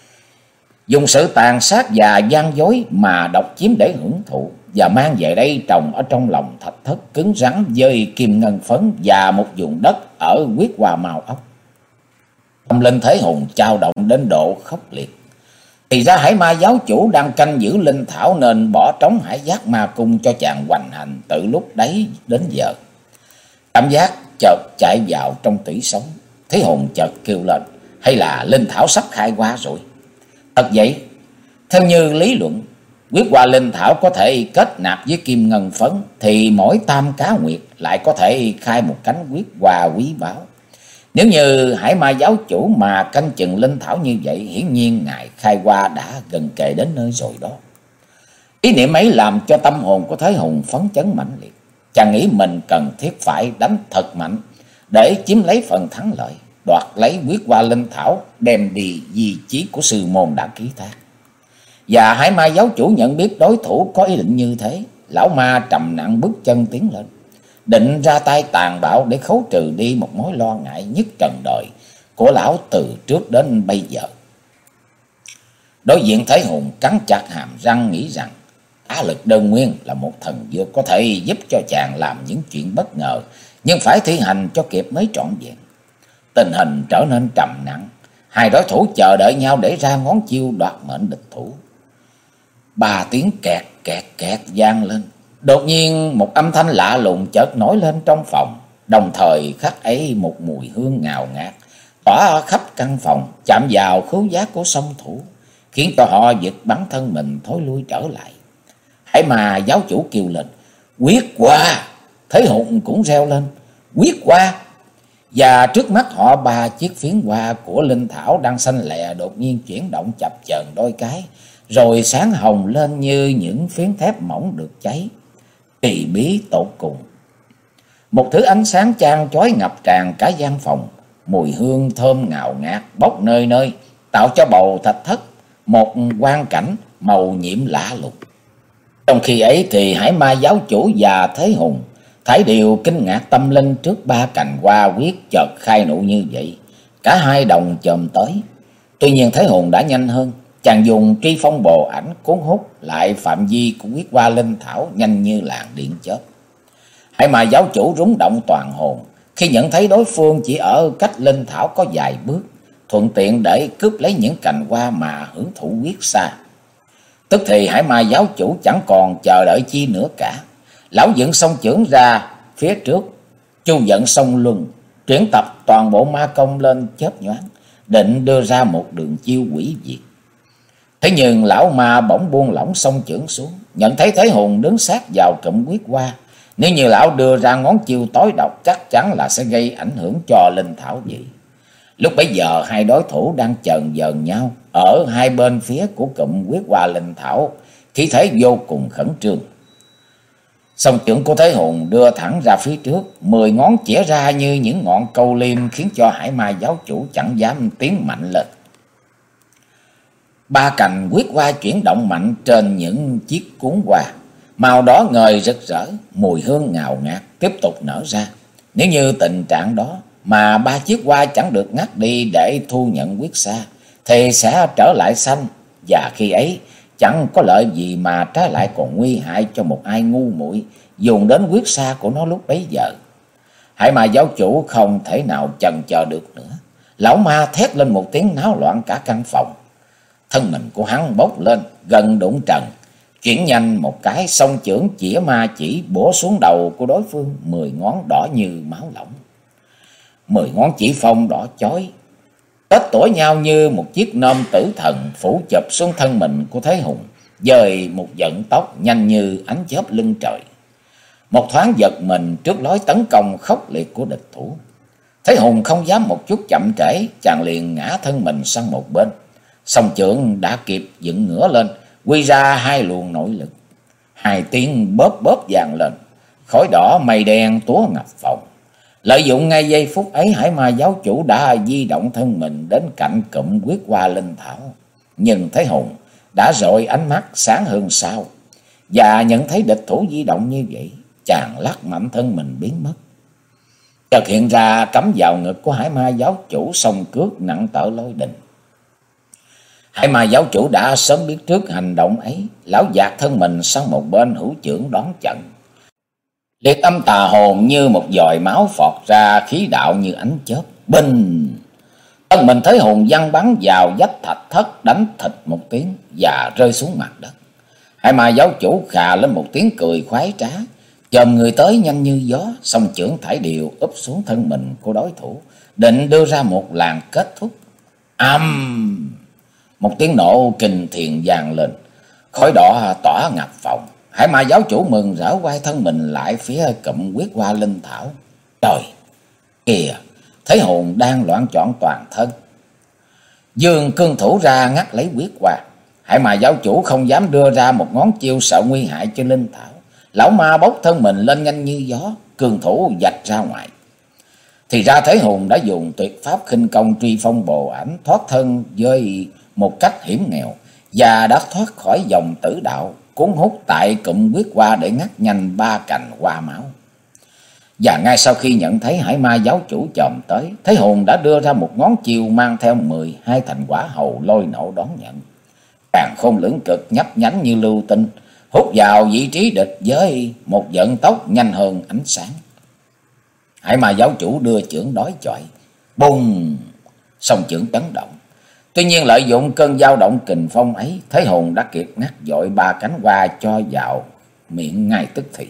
dùng sự tàn sát và gian dối mà độc chiếm để hưởng thụ, và mang về đây trồng ở trong lòng thạch thất cứng rắn với kim ngân phấn và một vùng đất ở huyết hoa màu ốc. Tâm linh Thế Hùng chao động đến độ khốc liệt. Thì ra Hải Ma giáo chủ đang canh giữ linh thảo nên bỏ trống Hải Giác Ma cung cho chàng hoành hành từ lúc đấy đến giờ. Cảm giác chợt chạy vào trong tủy sống, Thế Hùng chợt kêu lên: hay là linh thảo sắp khai hoa rồi? Thật vậy, theo như lý luận, huyết hoa linh thảo có thể kết nạp với kim ngân phấn, thì mỗi tam cá nguyệt lại có thể khai một cánh huyết hoa quý báu. Nếu như Hải Ma giáo chủ mà canh chừng linh thảo như vậy, hiển nhiên ngày khai hoa đã gần kề đến nơi rồi đó. Ý niệm ấy làm cho tâm hồn của Thế Hùng phấn chấn mãnh liệt. Chàng nghĩ mình cần thiết phải đánh thật mạnh để chiếm lấy phần thắng lợi, đoạt lấy huyết hoa linh thảo, đem đi di chí của sư môn đã ký thác. Và Hải Ma giáo chủ nhận biết đối thủ có ý định như thế, lão ma trầm nặng bước chân tiến lên, định ra tay tàn bạo để khấu trừ đi một mối lo ngại nhất trần đời của lão từ trước đến bây giờ. Đối diện Thế Hùng cắn chặt hàm răng nghĩ rằng Á Lực Đơn Nguyên là một thần dược có thể giúp cho chàng làm những chuyện bất ngờ, nhưng phải thi hành cho kịp mới trọn vẹn. Tình hình trở nên trầm nặng, hai đối thủ chờ đợi nhau để ra ngón chiêu đoạt mệnh địch thủ. Ba tiếng kẹt kẹt kẹt vang lên. Đột nhiên một âm thanh lạ lùng chợt nổi lên trong phòng, đồng thời khắc ấy một mùi hương ngào ngạt tỏa khắp căn phòng, chạm vào khứu giác của song thủ, khiến cho họ giật bắn thân mình thối lui trở lại. Hải Ma giáo chủ kêu lên: "Huyết hoa!" Thế Hùng cũng reo lên: "Huyết hoa!" Và trước mắt họ, ba chiếc phiến hoa của linh thảo đang xanh lè đột nhiên chuyển động chập chờn đôi cái, rồi sáng hồng lên như những phiến thép mỏng được cháy. Kỳ bí tột cùng, một thứ ánh sáng chang chói ngập tràn cả gian phòng, mùi hương thơm ngào ngạt bốc nơi nơi, tạo cho bầu thạch thất một quang cảnh màu nhiệm lạ lùng. Trong khi ấy thì Hải Ma giáo chủ và Thế Hùng thảy đều kinh ngạc tâm linh trước ba cành hoa huyết chợt khai nụ như vậy. Cả hai đồng chồm tới. Tuy nhiên Thế Hùng đã nhanh hơn, chàng dùng tri phong bồ ảnh cuốn hút lại phạm vi của huyết hoa linh thảo nhanh như làn điện chớp. Hải Ma giáo chủ rúng động toàn hồn khi nhận thấy đối phương chỉ ở cách linh thảo có vài bước, thuận tiện để cướp lấy những cành hoa mà hưởng thụ huyết xa. Tức thì Hải Ma giáo chủ chẳng còn chờ đợi chi nữa cả. Lão dựng song chưởng ra phía trước, chu vận song luân, chuyển tập toàn bộ ma công lên chớp nhoáng, định đưa ra một đường chiêu hủy diệt. Thế nhưng lão ma bỗng buông lỏng song chưởng xuống, nhận thấy Thế Hùng đứng sát vào cụm huyết hoa. Nếu như lão đưa ra ngón chiêu tối độc, chắc chắn là sẽ gây ảnh hưởng cho linh thảo vậy. Lúc bấy giờ hai đối thủ đang chần dần nhau ở hai bên phía của cụm huyết hoa linh thảo, khí thế vô cùng khẩn trương. Song chưởng của Thế Hùng đưa thẳng ra phía trước, mười ngón chĩa ra như những ngọn câu liêm, khiến cho Hải Ma giáo chủ chẳng dám tiến mạnh lên. Ba cành huyết hoa chuyển động mạnh trên những chiếc cuốn hoa, màu đỏ ngời rực rỡ, mùi hương ngào ngạt tiếp tục nở ra. Nếu như tình trạng đó mà ba chiếc hoa chẳng được ngắt đi để thu nhận huyết sa, thì sẽ trở lại xanh, và khi ấy chẳng có lợi gì mà trái lại còn nguy hại cho một ai ngu muội dùng đến huyết sa của nó lúc bấy giờ. Hải Ma giáo chủ không thể nào chần chờ được nữa, lão ma thét lên một tiếng náo loạn cả căn phòng. Thân mình của hắn bốc lên gần đụng trần, chuyển nhanh một cái, song chưởng chĩa ma chỉ bổ xuống đầu của đối phương, mười ngón đỏ như máu lỏng. Mười ngón chỉ phong đỏ chói tết tủa nhau như một chiếc nôm tử thần phủ chụp xuống thân mình của Thế Hùng, dời một vận tốc nhanh như ánh chớp lưng trời. Một thoáng giật mình trước lối tấn công khốc liệt của địch thủ. Thế Hùng không dám một chút chậm trễ, chàng liền ngã thân mình sang một bên. Song chưởng đã kịp dựng ngửa lên, quy ra hai luồng nội lực. Hai tiếng bóp bóp vang lên, khói đỏ mây đen túa ngập phòng. Lợi dụng ngay giây phút ấy, Hải Ma giáo chủ đã di động thân mình đến cạnh cụm Quyết Hoa Linh Thảo. Nhưng Thế Hùng đã dội ánh mắt sáng hơn sao, và nhận thấy địch thủ di động như vậy, chàng lắc mạnh thân mình biến mất. Chợt hiện ra cắm vào ngực của Hải Ma giáo chủ song cước nặng tở lôi đình. Hải Ma giáo chủ đã sớm biết trước hành động ấy, lão dạt thân mình sang một bên hữu chưởng đón trận. Liệt âm tà hồn như một dòi máu phọt ra, khí đạo như ánh chớp. Bình! Thân mình Thế Hùng văng bắn vào vách thạch thất, đánh thịt một tiếng và rơi xuống mặt đất. Hải Ma giáo chủ khà lên một tiếng cười khoái trá, chồm người tới nhanh như gió, song chưởng thải điệu úp xuống thân mình của đối thủ, định đưa ra một làn kết thúc. Âm! Một tiếng nổ kinh thiền vang lên, khói đỏ tỏa ngập phòng. Hải Ma giáo chủ mừng rỡ quay thân mình lại phía cụm Quyết Hoa Linh Thảo. Trời kìa, Thế Hùng đang loạn trọn toàn thân, dương cương thủ ra ngắt lấy Quyết Hoa. Hải Ma giáo chủ không dám đưa ra một ngón chiêu sợ nguy hại cho Linh Thảo. Lão ma bốc thân mình lên nhanh như gió, cương thủ vạch ra ngoài. Thì ra Thế Hùng đã dùng tuyệt pháp khinh công truy phong bồ ảnh, thoát thân với một cách hiểm nghèo, và đã thoát khỏi dòng tử đạo, cuốn hút tại cụm Quyết Hoa để ngắt nhanh ba cành hoa máu. Và ngay sau khi nhận thấy Hải Ma giáo chủ chồm tới, Thế Hùng đã đưa ra một ngón chiêu mang theo mười hai thành quả hầu lôi nổ đón nhận. Càn khôn lưỡng cực nhấp nhánh như lưu tinh, hút vào vị trí địch với một vận tốc nhanh hơn ánh sáng. Hải Ma giáo chủ đưa chưởng đối chọi, bùng, song chưởng chấn động. Tuy nhiên lợi dụng cơn dao động kình phong ấy, Thế Hùng đã kịp ngắt dội ba cánh hoa cho vào miệng ngay tức thì.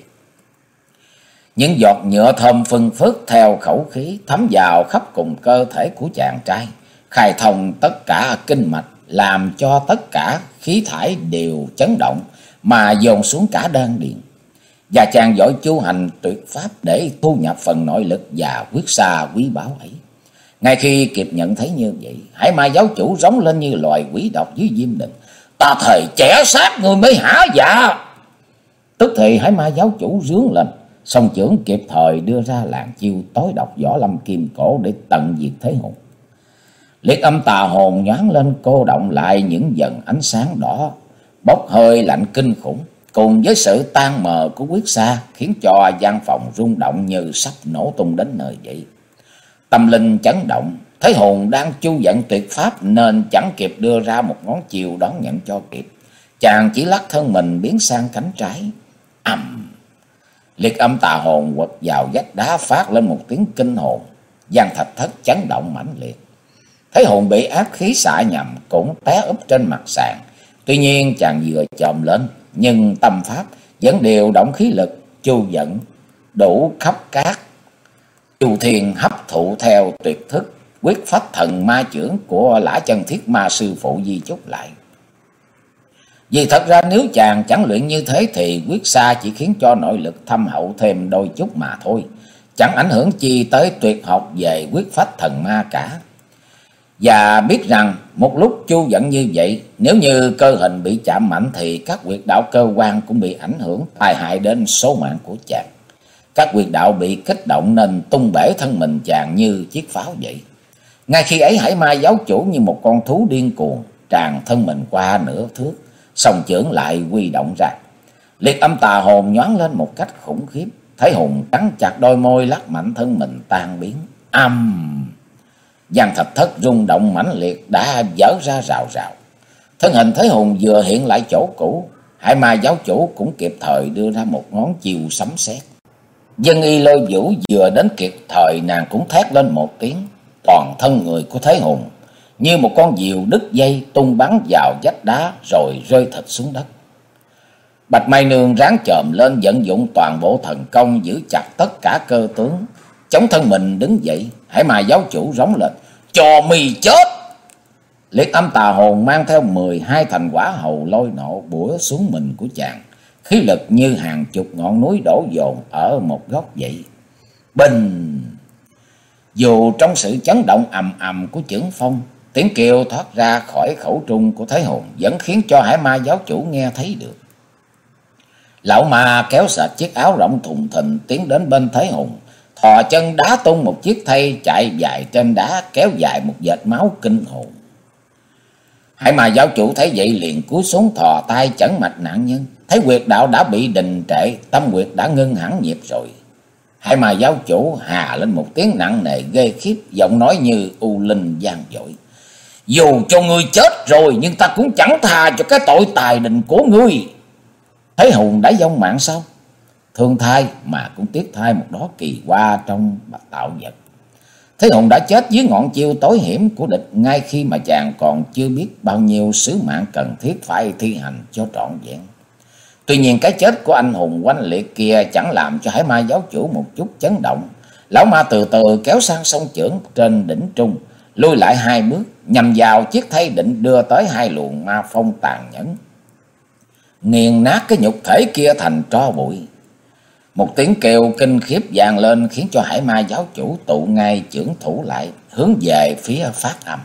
Những giọt nhựa thơm phưng phức theo khẩu khí thấm vào khắp cùng cơ thể của chàng trai, khai thông tất cả kinh mạch, làm cho tất cả khí thải đều chấn động mà dồn xuống cả đan điền. Và chàng giỏi chu hành tuyệt pháp để thu nhập phần nội lực và quyết xa quý báu ấy. Ngay khi kịp nhận thấy như vậy, Hải Ma giáo chủ rống lên như loài quỷ độc dưới diêm đình. Ta thề chẻ xác người mới hả dạ! Tức thì Hải Ma giáo chủ rướn lên, song chưởng kịp thời đưa ra làn chiêu tối độc võ lâm kim cổ để tận diệt Thế Hùng. Liệt âm tà hồn nhoáng lên cô động lại những dần ánh sáng đỏ, bốc hơi lạnh kinh khủng, cùng với sự tan mờ của quyết xa, khiến cho gian phòng rung động như sắp nổ tung đến nơi vậy. Tâm linh chấn động, Thế Hùng đang chu vận tuyệt pháp nên chẳng kịp đưa ra một ngón chiều đón nhận cho kịp. Chàng chỉ lắc thân mình biến sang cánh trái. Ầm! Liệt âm tà hồn quật vào vách đá phát lên một tiếng kinh hồn, gian thạch thất chấn động mãnh liệt. Thế Hùng bị áp khí xạ nhầm cũng té úp trên mặt sàn. Tuy nhiên chàng vừa chồm lên, nhưng tâm pháp vẫn điều động khí lực chu vận đủ khắp cát. Chu Thiên hấp thụ theo tuyệt thức quyết phách thần ma chưởng của Lã Chân Thiết ma sư phụ di chúc lại. Vì thật ra nếu chàng chẳng luyện như thế thì quyết xa chỉ khiến cho nội lực thâm hậu thêm đôi chút mà thôi, chẳng ảnh hưởng chi tới tuyệt học về quyết phách thần ma cả. Và biết rằng một lúc chu vận như vậy, nếu như cơ hình bị chạm mạnh thì các huyệt đạo cơ quan cũng bị ảnh hưởng, tai hại đến số mạng của chàng. Các huyệt đạo bị kích động nên tung bể thân mình chàng như chiếc pháo vậy. Ngay khi ấy Hải Ma giáo chủ như một con thú điên cuồng tràn thân mình qua nửa thước, song chưởng lại quy động ra. Liệt âm tà hồn nhoáng lên một cách khủng khiếp. Thế Hùng cắn chặt đôi môi, lắc mạnh thân mình tan biến. Âm! Gian thạch thất rung động mãnh liệt đã vỡ ra rào rào. Thân hình Thế Hùng vừa hiện lại chỗ cũ, Hải Ma giáo chủ cũng kịp thời đưa ra một ngón chiều sấm sét. Dân y Lôi Vũ vừa đến kịp thời, nàng cũng thét lên một tiếng. Toàn thân người của Thế Hùng như một con diều đứt dây tung bắn vào vách đá rồi rơi thịt xuống đất. Bạch Mai Nương ráng chồm lên vận dụng toàn bộ thần công giữ chặt tất cả cơ tướng, chống thân mình đứng dậy. Hải Ma giáo chủ rống lên: "Cho mi chết!" Liệt âm tà hồn mang theo mười hai thành quả hầu lôi nộ bủa xuống mình của chàng, khí lực như hàng chục ngọn núi đổ dồn ở một góc vậy. Bình! Dù trong sự chấn động ầm ầm của chưởng phong, tiếng kêu thoát ra khỏi khẩu trung của Thế Hùng vẫn khiến cho Hải Ma giáo chủ nghe thấy được. Lão ma kéo sạch chiếc áo rộng thùng thình tiến đến bên Thế Hùng, thò chân đá tung một chiếc thây chạy dài trên đá, kéo dài một vệt máu kinh hồn. Hải Ma giáo chủ thấy vậy liền cúi xuống thò tay chẩn mạch nạn nhân, thấy huyệt đạo đã bị đình trệ, tâm huyệt đã ngưng hẳn nhịp rồi. Hải Ma giáo chủ hà lên một tiếng nặng nề ghê khiếp, giọng nói như u linh vang dội: "Dù cho ngươi chết rồi, nhưng ta cũng chẳng tha cho cái tội tài đình của ngươi." Thế Hùng đã vong mạng sao? Thương thai mà cũng tiếc thai một đó kỳ hoa trong tạo vật. Thế Hùng đã chết dưới ngọn chiêu tối hiểm của địch, ngay khi mà chàng còn chưa biết bao nhiêu sứ mạng cần thiết phải thi hành cho trọn vẹn. Tuy nhiên cái chết của anh hùng oanh liệt kia chẳng làm cho Hải Ma giáo chủ một chút chấn động. Lão ma từ từ kéo sang song chưởng trên đỉnh trung, lui lại hai bước, nhằm vào chiếc thây định đưa tới hai luồng ma phong tàn nhẫn, nghiền nát cái nhục thể kia thành tro bụi. Một tiếng kêu kinh khiếp vang lên khiến cho Hải Ma giáo chủ tụ ngay chưởng thủ lại, hướng về phía phát âm.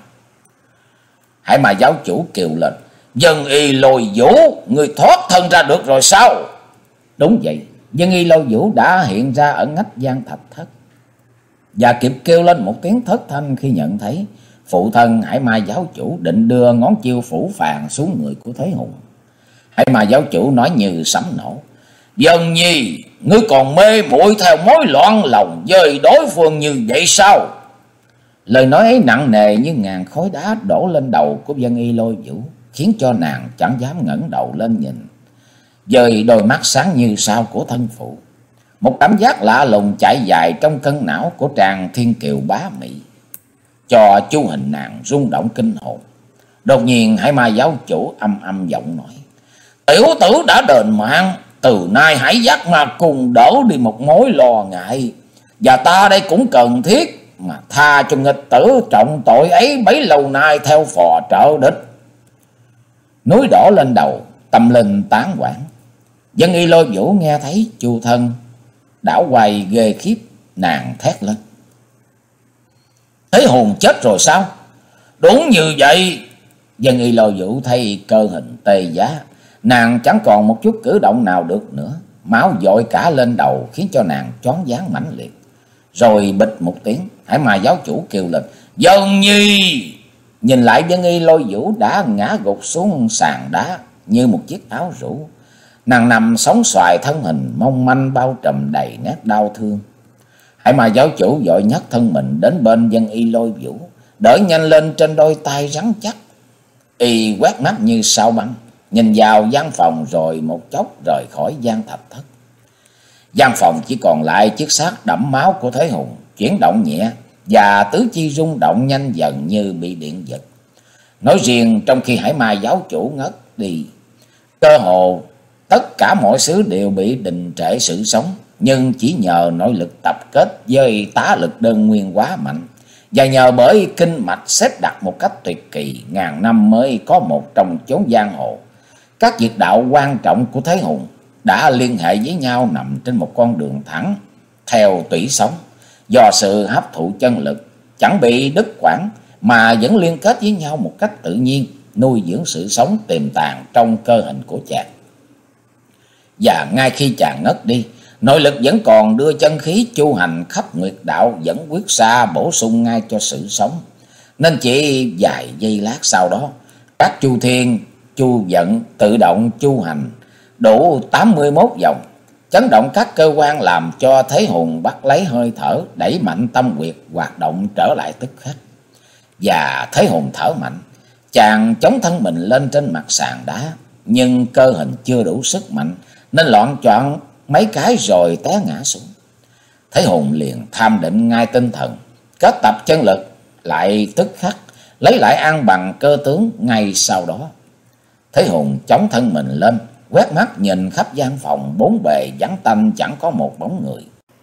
Hải Ma giáo chủ kêu lên: "Dân y Lôi Vũ, người thoát thân ra được rồi sao?" Đúng vậy, Dân y Lôi Vũ đã hiện ra ở ngách gian thạch thất, và kịp kêu lên một tiếng thất thanh khi nhận thấy phụ thân Hải Ma giáo chủ định đưa ngón chiêu phủ phàng xuống người của Thế Hùng. Hải Ma giáo chủ nói như sấm nổ: "Dân nhi, ngươi còn mê muội theo mối loạn lòng với đối phương như vậy sao?" Lời nói ấy nặng nề như ngàn khối đá đổ lên đầu của Dân y Lôi Vũ, khiến cho nàng chẳng dám ngẩng đầu lên nhìn. Với đôi mắt sáng như sao của thân phụ, một cảm giác lạ lùng chạy dài trong cân não của tràng thiên kiều bá mỹ, cho chu hình nàng rung động kinh hồn. Đột nhiên Hải Ma giáo chủ âm âm giọng nói: "Tiểu tử đã đền mạng, từ nay hãy dắt mà cùng đỡ đi một mối lo ngại, và ta đây cũng cần thiết mà tha cho nghịch tử trọng tội ấy bấy lâu nay theo phò trợ địch." Núi đổ lên đầu, tâm linh tán quảng. Dân y Lôi Vũ nghe thấy chu thân đảo quay ghê khiếp, nàng thét lên: "Thế Hùng chết rồi sao?" "Đúng như vậy." Dân y Lôi Vũ thấy cơ hình tê giá, nàng chẳng còn một chút cử động nào được nữa, máu dội cả lên đầu khiến cho nàng choáng váng mãnh liệt. Rồi bịch một tiếng, Hải Ma giáo chủ kêu lên: "Dân nhi!" Nhìn lại Dân y Lôi Vũ đã ngã gục xuống sàn đá như một chiếc áo rũ, nàng nằm sóng xoài, thân hình mong manh bao trùm đầy nét đau thương. Hải Ma giáo chủ vội nhấc thân mình đến bên Dân y Lôi Vũ, đỡ nhanh lên trên đôi tay rắn chắc. Y quét mắt như sao băng, nhìn vào gian phòng rồi một chốc rời khỏi gian thạch thất. Gian phòng chỉ còn lại chiếc xác đẫm máu của Thế Hùng, chuyển động nhẹ và tứ chi rung động nhanh dần như bị điện giật. Nói riêng trong khi Hải Ma giáo chủ ngất đi, cơ hồ tất cả mọi xứ đều bị đình trệ sự sống, nhưng chỉ nhờ nội lực tập kết với tá lực đơn nguyên quá mạnh, và nhờ bởi kinh mạch xếp đặt một cách tuyệt kỳ, ngàn năm mới có một trong chốn giang hồ. Các việt đạo quan trọng của Thế Hùng đã liên hệ với nhau nằm trên một con đường thẳng theo tủy sống, do sự hấp thụ chân lực chẳng bị đứt quãng mà vẫn liên kết với nhau một cách tự nhiên, nuôi dưỡng sự sống tiềm tàng trong cơ hình của chàng. Và ngay khi chàng ngất đi, nội lực vẫn còn đưa chân khí chu hành khắp nguyệt đạo dẫn quyết xa bổ sung ngay cho sự sống. Nên chỉ vài giây lát sau đó, các chu thiên, chu vận tự động chu hành đủ tám mươi mốt vòng, chấn động các cơ quan làm cho Thế Hùng bắt lấy hơi thở, đẩy mạnh tâm huyệt hoạt động trở lại tức khắc. Và Thế Hùng thở mạnh, chàng chống thân mình lên trên mặt sàn đá, nhưng cơ hình chưa đủ sức mạnh nên loạn choạng mấy cái rồi té ngã xuống. Thế Hùng liền tham định ngay tinh thần, kết tập chân lực lại tức khắc, lấy lại an bằng cơ tướng ngay sau đó. Thế Hùng chống thân mình lên, quét mắt nhìn khắp gian phòng, bốn bề vắng tanh chẳng có một bóng người.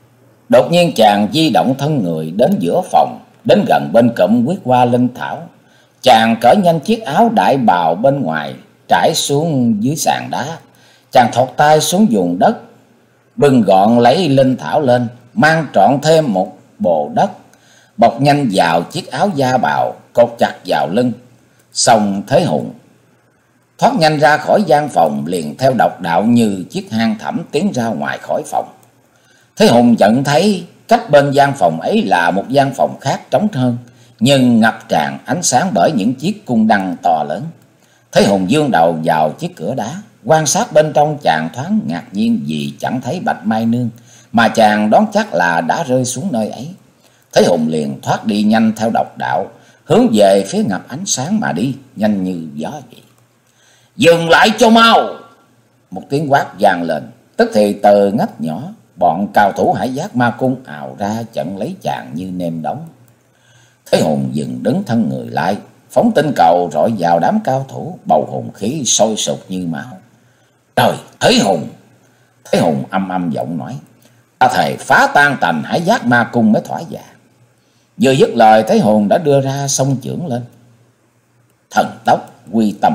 Đột nhiên chàng di động thân người đến giữa phòng, đến gần bên cụm Quyết Hoa Linh Thảo. Chàng cởi nhanh chiếc áo đại bào bên ngoài trải xuống dưới sàn đá. Chàng thọt tay xuống vùng đất, bưng gọn lấy linh thảo lên, mang trọn thêm một bồ đất, bọc nhanh vào chiếc áo da bào, cột chặt vào lưng. Xong Thế Hùng thoát nhanh ra khỏi gian phòng, liền theo độc đạo như chiếc hang thẳm tiến ra ngoài khỏi phòng. Thế Hùng nhận thấy cách bên gian phòng ấy là một gian phòng khác trống hơn, nhưng ngập tràn ánh sáng bởi những chiếc cung đăng to lớn. Thế Hùng vươn đầu vào chiếc cửa đá, quan sát bên trong. Chàng thoáng ngạc nhiên vì chẳng thấy Bạch Mai Nương, mà chàng đoán chắc là đã rơi xuống nơi ấy. Thế Hùng liền thoát đi nhanh theo độc đạo, hướng về phía ngập ánh sáng mà đi, nhanh như gió vậy. Dừng lại cho mau! Một tiếng quát vang lên, tức thì từ ngách nhỏ, bọn cao thủ Hải Giác Ma Cung ào ra chặn lấy chàng như nêm đóng. Thế Hùng dừng đứng thân người lại, phóng tinh cầu rọi vào đám cao thủ, bầu hùng khí sôi sục như máu. Trời, Thế Hùng! Thế Hùng âm âm giọng nói, ta thề phá tan tành Hải Giác Ma Cung mới thỏa dạ. Vừa dứt lời, Thế Hùng đã đưa ra song chưởng lên. Thần tốc quy tâm,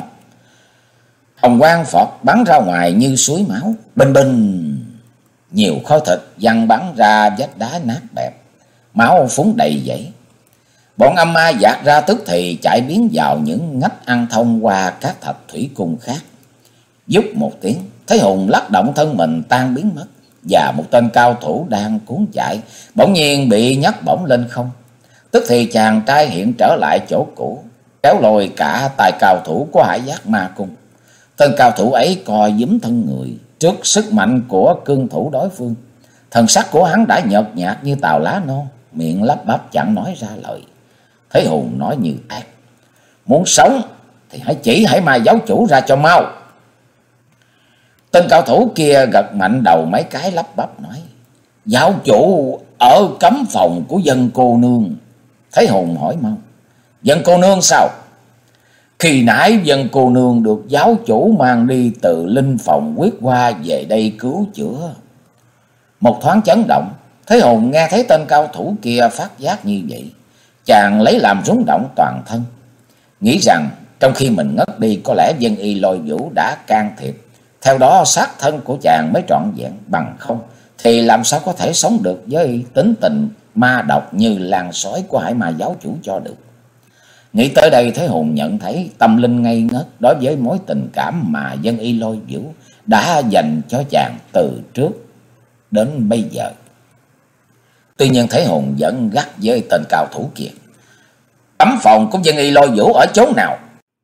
hồng quang phọt bắn ra ngoài như suối máu. Bình bình, nhiều khối thịt văng bắn ra vách đá nát bẹp, máu phúng đầy dãy. Bọn âm ma dạt ra tức thì chạy biến vào những ngách ăn thông qua các thạch thủy cung khác. Dúc một tiếng, Thế Hùng lắc động thân mình tan biến mất, và một tên cao thủ đang cuốn chạy bỗng nhiên bị nhấc bổng lên không. Tức thì chàng trai hiện trở lại chỗ cũ, kéo lôi cả tài cao thủ của Hải Giác Ma Cung. Tên cao thủ ấy co giúm thân người trước sức mạnh của cương thủ đối phương. Thần sắc của hắn đã nhợt nhạt như tàu lá non, miệng lắp bắp chẳng nói ra lời. Thế Hùng nói như ác, muốn sống thì hãy chỉ Hải Ma giáo chủ ra cho mau. Tên cao thủ kia gật mạnh đầu mấy cái lắp bắp nói, giáo chủ ở cấm phòng của Dân cô nương. Thế Hùng hỏi mau, Dân cô nương sao? Khi nãy Dân cô nương được giáo chủ mang đi từ linh phòng Quyết Hoa về đây cứu chữa. Một thoáng chấn động, Thế Hùng nghe thấy tên cao thủ kia phát giác như vậy, chàng lấy làm rúng động toàn thân, nghĩ rằng trong khi mình ngất đi có lẽ Dân Y Lôi Vũ đã can thiệp, theo đó xác thân của chàng mới trọn vẹn, bằng không thì làm sao có thể sống được với tính tình ma độc như làn sói của Hải Ma giáo chủ cho được. Nghĩ tới đây, Thế Hùng nhận thấy tâm linh ngây ngất đối với mối tình cảm mà Dân Y Lôi Vũ đã dành cho chàng từ trước đến bây giờ. Tuy nhiên Thế Hùng vẫn gắt với tên cao thủ kia, cấm phòng của Dân Y Lôi Vũ ở chỗ nào?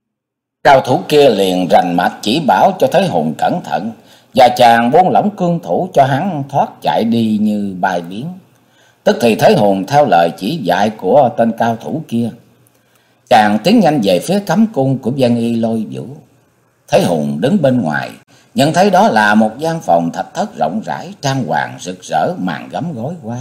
Cao thủ kia liền rành mạch chỉ bảo cho Thế Hùng cẩn thận, và chàng buông lỏng cương thủ cho hắn thoát chạy đi như bay biến. Tức thì Thế Hùng theo lời chỉ dạy của tên cao thủ kia, chàng tiến nhanh về phía cấm cung của Dân Y Lôi Vũ. Thế Hùng đứng bên ngoài, nhận thấy đó là một gian phòng thạch thất rộng rãi, trang hoàng rực rỡ, màn gấm gối qua.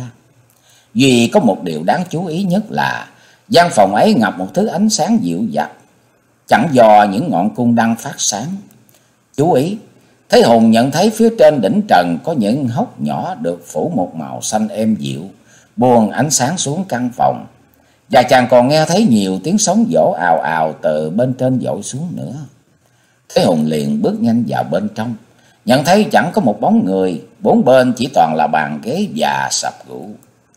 Duy có một điều đáng chú ý nhất là gian phòng ấy ngập một thứ ánh sáng dịu dặt, chẳng do những ngọn cung đăng phát sáng. Chú ý, Thế Hùng nhận thấy phía trên đỉnh trần có những hốc nhỏ được phủ một màu xanh êm dịu, buông ánh sáng xuống căn phòng. Và chàng còn nghe thấy nhiều tiếng sóng vỗ ào ào từ bên trên dội xuống nữa. Thế Hùng liền bước nhanh vào bên trong, nhận thấy chẳng có một bóng người, bốn bên chỉ toàn là bàn ghế và sập gỗ.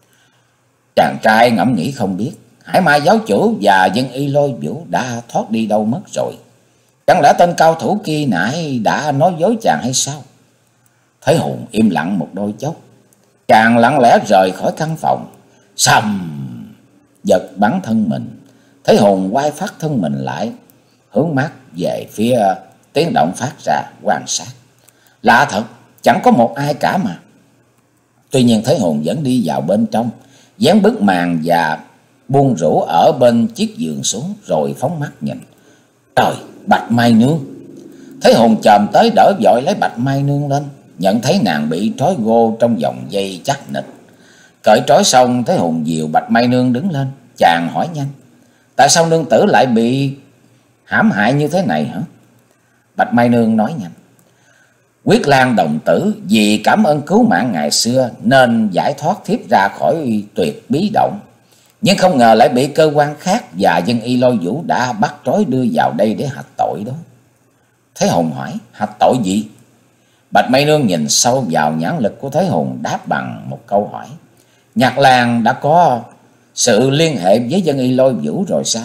Chàng trai ngẫm nghĩ không biết Hải Ma giáo chủ và Dân Y Lôi Vũ đã thoát đi đâu mất rồi. Chẳng lẽ tên cao thủ kia nãy đã nói dối chàng hay sao? Thế Hùng im lặng một đôi chốc, chàng lặng lẽ rời khỏi căn phòng. Sầm! Giật bắn thân mình, Thế Hùng quay phát thân mình lại, hướng mắt về phía tiếng động phát ra quan sát. Lạ thật, chẳng có một ai cả mà. Tuy nhiên Thế Hùng vẫn đi vào bên trong, dán bức màn và buông rủ ở bên chiếc giường xuống, rồi phóng mắt nhìn. Trời, Bạch Mai Nương! Thế Hùng chồm tới đỡ vội lấy Bạch Mai Nương lên, nhận thấy nàng bị trói gô trong vòng dây chắc nịch. Cởi trói xong, Thế Hùng dìu Bạch Mai Nương đứng lên. Chàng hỏi nhanh, tại sao nương tử lại bị hãm hại như thế này hả? Bạch Mai Nương nói nhanh, Quyết Lan đồng tử vì cảm ơn cứu mạng ngày xưa nên giải thoát thiếp ra khỏi tuyệt bí động, nhưng không ngờ lại bị cơ quan khác và Dân Y Lôi Vũ đã bắt trói đưa vào đây để hạch tội đó. Thế Hùng hỏi: hạch tội gì? Bạch Mai Nương nhìn sâu vào nhãn lực của Thế Hùng, đáp bằng một câu hỏi: Nhạc Lan đã có sự liên hệ với Dân Y Lôi Vũ rồi sao?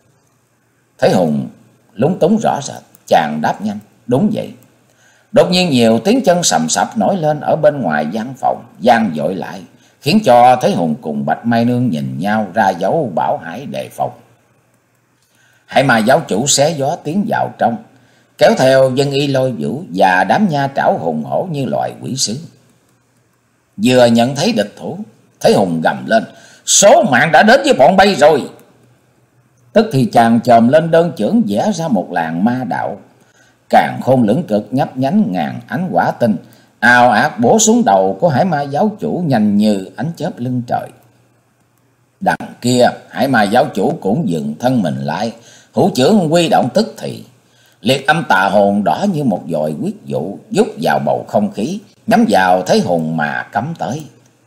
Thế Hùng lúng túng rõ rệt, chàng đáp nhanh: đúng vậy. Đột nhiên nhiều tiếng chân sầm sập nổi lên ở bên ngoài gian phòng, vang dội lại, khiến cho Thế Hùng cùng Bạch Mai Nương nhìn nhau ra dấu bảo Hải đề phòng. Hải Ma giáo chủ xé gió tiến vào trong, kéo theo Dân Y Lôi Vũ và đám nha trảo hùng hổ như loài quỷ sứ. Vừa nhận thấy địch thủ, Thế Hùng gầm lên: số mạng đã đến với bọn bay rồi. Tức thì chàng chồm lên đơn chưởng vẽ ra một làn ma đạo, càng khôn lưỡng cực nhấp nhánh ngàn ánh quả tinh, ào ạt bổ xuống đầu của Hải Ma giáo chủ nhanh như ánh chớp lưng trời. Đằng kia Hải Ma giáo chủ cũng dừng thân mình lại, hữu chưởng quy động tức thì. Liệt âm tà hồn đỏ như một dội quyết dụ dút vào bầu không khí, nhắm vào Thế Hùng mà cắm tới.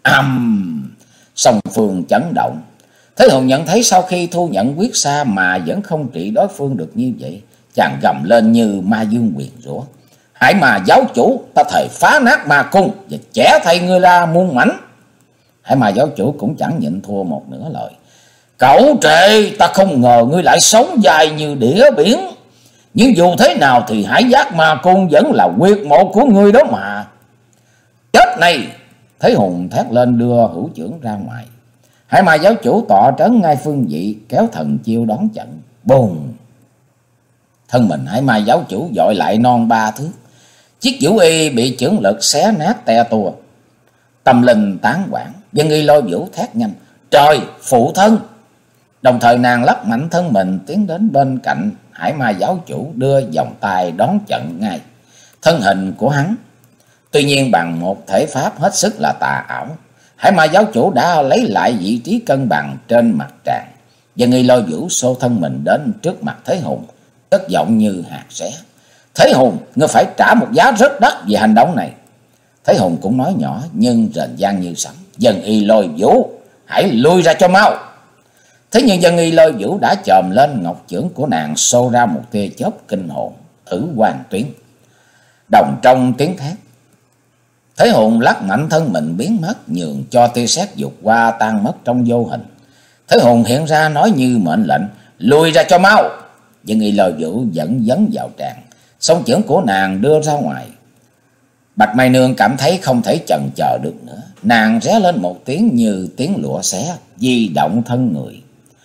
Âm! Song phương chấn động. Thế Hùng nhận thấy sau khi thu nhận quyết xa mà vẫn không trị đối phương được như vậy, chàng gầm lên như ma dương quyền rủa: Hải Ma giáo chủ, ta thề phá nát ma cung và chẻ thầy ngươi ra muôn mảnh. Hải Ma giáo chủ cũng chẳng nhịn thua một nửa lời: cẩu trệ, ta không ngờ ngươi lại sống dài như đĩa biển. Nhưng dù thế nào thì Hải Giác Ma cung vẫn là huyệt mộ của ngươi đó mà. Chết này! Thế Hùng thét lên đưa hữu chưởng ra ngoài. Hải Ma giáo chủ tọa trấn ngay phương vị, kéo thần chiêu đón trận. Bùng! Thân mình Hải Ma giáo chủ dội lại non ba thước. Chiếc vũ y bị chưởng lực xé nát te tua. Tâm linh tán quảng, Dân Y Lôi Vũ thét nhanh: trời, phụ thân! Đồng thời nàng lắc mạnh thân mình tiến đến bên cạnh Hải Ma giáo chủ, đưa vòng tay đón trận ngay. Thân hình của hắn tuy nhiên bằng một thể pháp hết sức là tà ảo, Hải Ma giáo chủ đã lấy lại vị trí cân bằng trên mặt tràng. Dân Y Lôi Vũ xô thân mình đến trước mặt Thế Hùng, cất giọng như hạt sét: Thế Hùng, ngươi phải trả một giá rất đắt về hành động này. Thế Hùng cũng nói nhỏ nhưng rền vang như sấm: Dân Y Lôi Vũ, hãy lui ra cho mau. Thế nhưng Dân Y Lôi Vũ đã chồm lên, ngọc chưởng của nàng xô ra một tia chớp kinh hồn, thử hoàn tuyến. Đồng trong tiếng thét, Thế Hùng lắc mạnh thân mình biến mất, nhường cho tia sét dục qua tan mất trong vô hình. Thế Hùng hiện ra nói như mệnh lệnh: lùi ra cho mau. Dân Y Lôi Vũ dẫn dấn vào tràng, song chưởng của nàng đưa ra ngoài. Bạch Mai Nương cảm thấy không thể chần chờ được nữa, nàng ré lên một tiếng như tiếng lụa xé, di động thân người.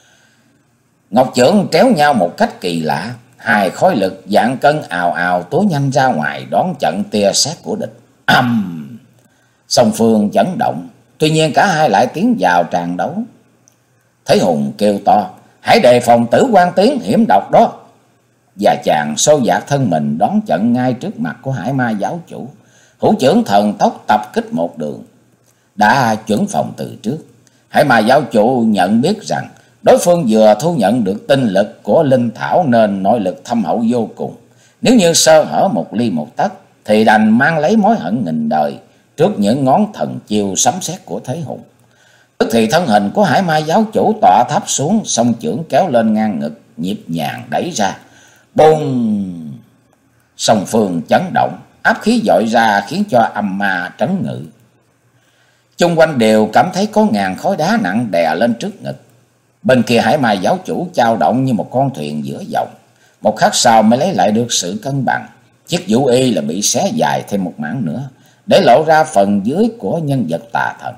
Ngọc chưởng tréo nhau một cách kỳ lạ, hai khối lực dạng cân ào ào túa nhanh ra ngoài đón trận tia sét của địch. Âm! Song phương chấn động, tuy nhiên cả hai lại tiến vào tràng đấu. Thế Hùng kêu to: hãy đề phòng Tử Quan Tiến hiểm độc đó. Và chàng xô dạt thân mình đón trận ngay trước mặt của Hải Ma giáo chủ. Hữu chưởng thần tốc tập kích một đường, đã chuẩn phòng từ trước. Hải Ma giáo chủ nhận biết rằng đối phương vừa thu nhận được tinh lực của linh thảo nên nội lực thâm hậu vô cùng. Nếu như sơ hở một ly một tấc thì đành mang lấy mối hận nghìn đời trước những ngón thần chiêu sấm sét của Thế Hùng. Tức thì thân hình của Hải Ma giáo chủ tọa thấp xuống, song chưởng kéo lên ngang ngực, nhịp nhàng đẩy ra. Bùng! Song phương chấn động, áp khí dội ra khiến cho âm ma trấn ngự. Chung quanh đều cảm thấy có ngàn khối đá nặng đè lên trước ngực. Bên kia Hải Ma giáo chủ chao động như một con thuyền giữa dòng, một khắc sau mới lấy lại được sự cân bằng. Chiếc vũ y là bị xé dài thêm một mảng nữa, để lộ ra phần dưới của nhân vật tà thần.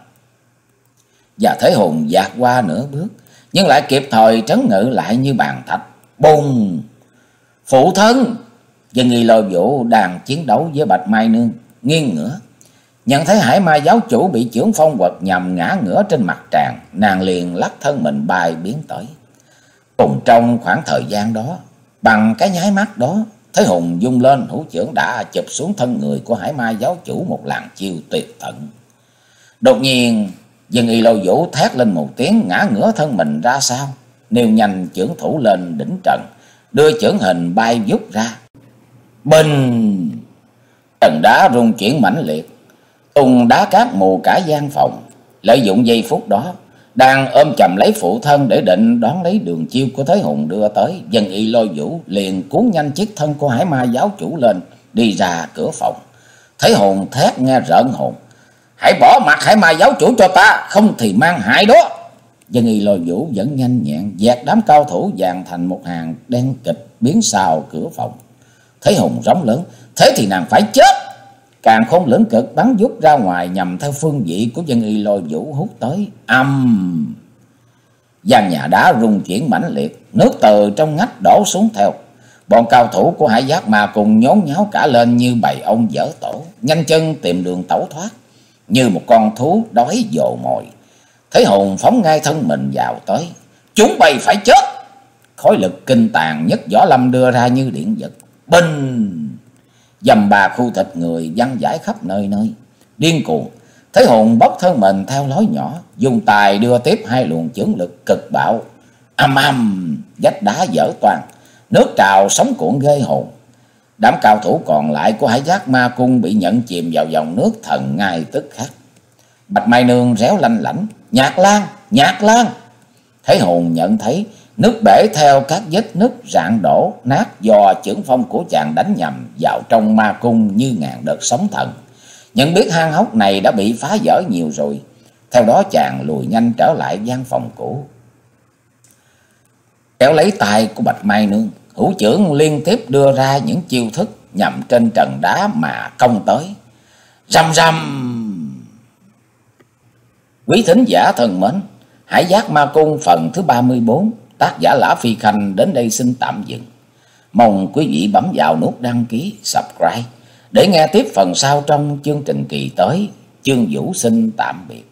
Và Thế Hùng dạt qua nửa bước, nhưng lại kịp thời trấn ngự lại như bàn thạch. Bùng! Phụ thân! Dân Y Lôi Vũ đang chiến đấu với Bạch Mai Nương, nghiêng ngửa. Nhận thấy Hải Ma giáo chủ bị chưởng phong quật nhằm ngã ngửa trên mặt tràng, nàng liền lắc thân mình bay biến tới. Cùng trong khoảng thời gian đó, bằng cái nháy mắt đó, Thế Hùng dung lên hữu chưởng đã chụp xuống thân người của Hải Ma giáo chủ một làn chiêu tuyệt tận. Đột nhiên, Dân Y Lôi Vũ thét lên một tiếng, ngã ngửa thân mình ra sau, nêu nhanh chưởng thủ lên đỉnh trận, đưa chưởng hình bay vút ra. Bình! Trần đá rung chuyển mãnh liệt, tung đá cát mù cả gian phòng. Lợi dụng giây phút đó, đang ôm chầm lấy phụ thân để định đón lấy đường chiêu của Thế Hùng đưa tới, Dân Y Lôi Vũ liền cuốn nhanh chiếc thân của Hải Ma giáo chủ lên, đi ra cửa phòng. Thế Hùng thét nghe rợn hồn: "Hãy bỏ mặt Hải Ma giáo chủ cho ta, không thì mang hại đó!" Dân Y Lôi Vũ vẫn nhanh nhẹn dạt đám cao thủ dàn thành một hàng đen kịch biến sau cửa phòng. Thế Hùng rống lớn: "Thế thì nàng phải chết!" Càng khôn lưỡng cực bắn vút ra ngoài nhằm theo phương vị của Dân Y Lôi Vũ hút tới. Âm! Gian nhà đá rung chuyển mãnh liệt, nước từ trong ngách đổ xuống theo. Bọn cao thủ của Hải Giác Ma cùng nhốn nháo cả lên như bầy ong dở tổ, nhanh chân tìm đường tẩu thoát, như một con thú đói dồ mồi. Thế Hùng phóng ngay thân mình vào tới. "Chúng bay phải chết!" Khối lực kinh tàn nhất võ lâm đưa ra như điện giật. Binh! Dầm bà khu thịt người văng vãi khắp nơi nơi. Điên cuồng, Thế Hùng bốc thân mình theo lối nhỏ, dùng tài đưa tiếp hai luồng chưởng lực cực bạo. Âm âm, vách đá vỡ toang, nước trào sóng cuộn ghê hồn. Đám cao thủ còn lại của Hải Giác Ma cung bị nhận chìm vào dòng nước thần ngay tức khắc. Bạch Mai Nương réo lanh lảnh: "Nhạc Lan, Nhạc Lan!" Thế Hùng nhận thấy nước bể theo các vết nứt rạn đổ nát do chưởng phong của chàng đánh nhầm vào trong ma cung như ngàn đợt sóng thần. Nhận biết hang hốc này đã bị phá vỡ nhiều rồi. Theo đó chàng lùi nhanh trở lại gian phòng cũ, kéo lấy tay của Bạch Mai Nương. Hữu chưởng liên tiếp đưa ra những chiêu thức nhằm trên trần đá mà công tới. Rầm rầm! Quý thính giả thân mến, Hải Giác Ma cung phần thứ ba mươi bốn, tác giả Lã Phi Khanh đến đây xin tạm dừng. Mong quý vị bấm vào nút đăng ký, subscribe để nghe tiếp phần sau trong chương trình kỳ tới. Chương Vũ xin tạm biệt.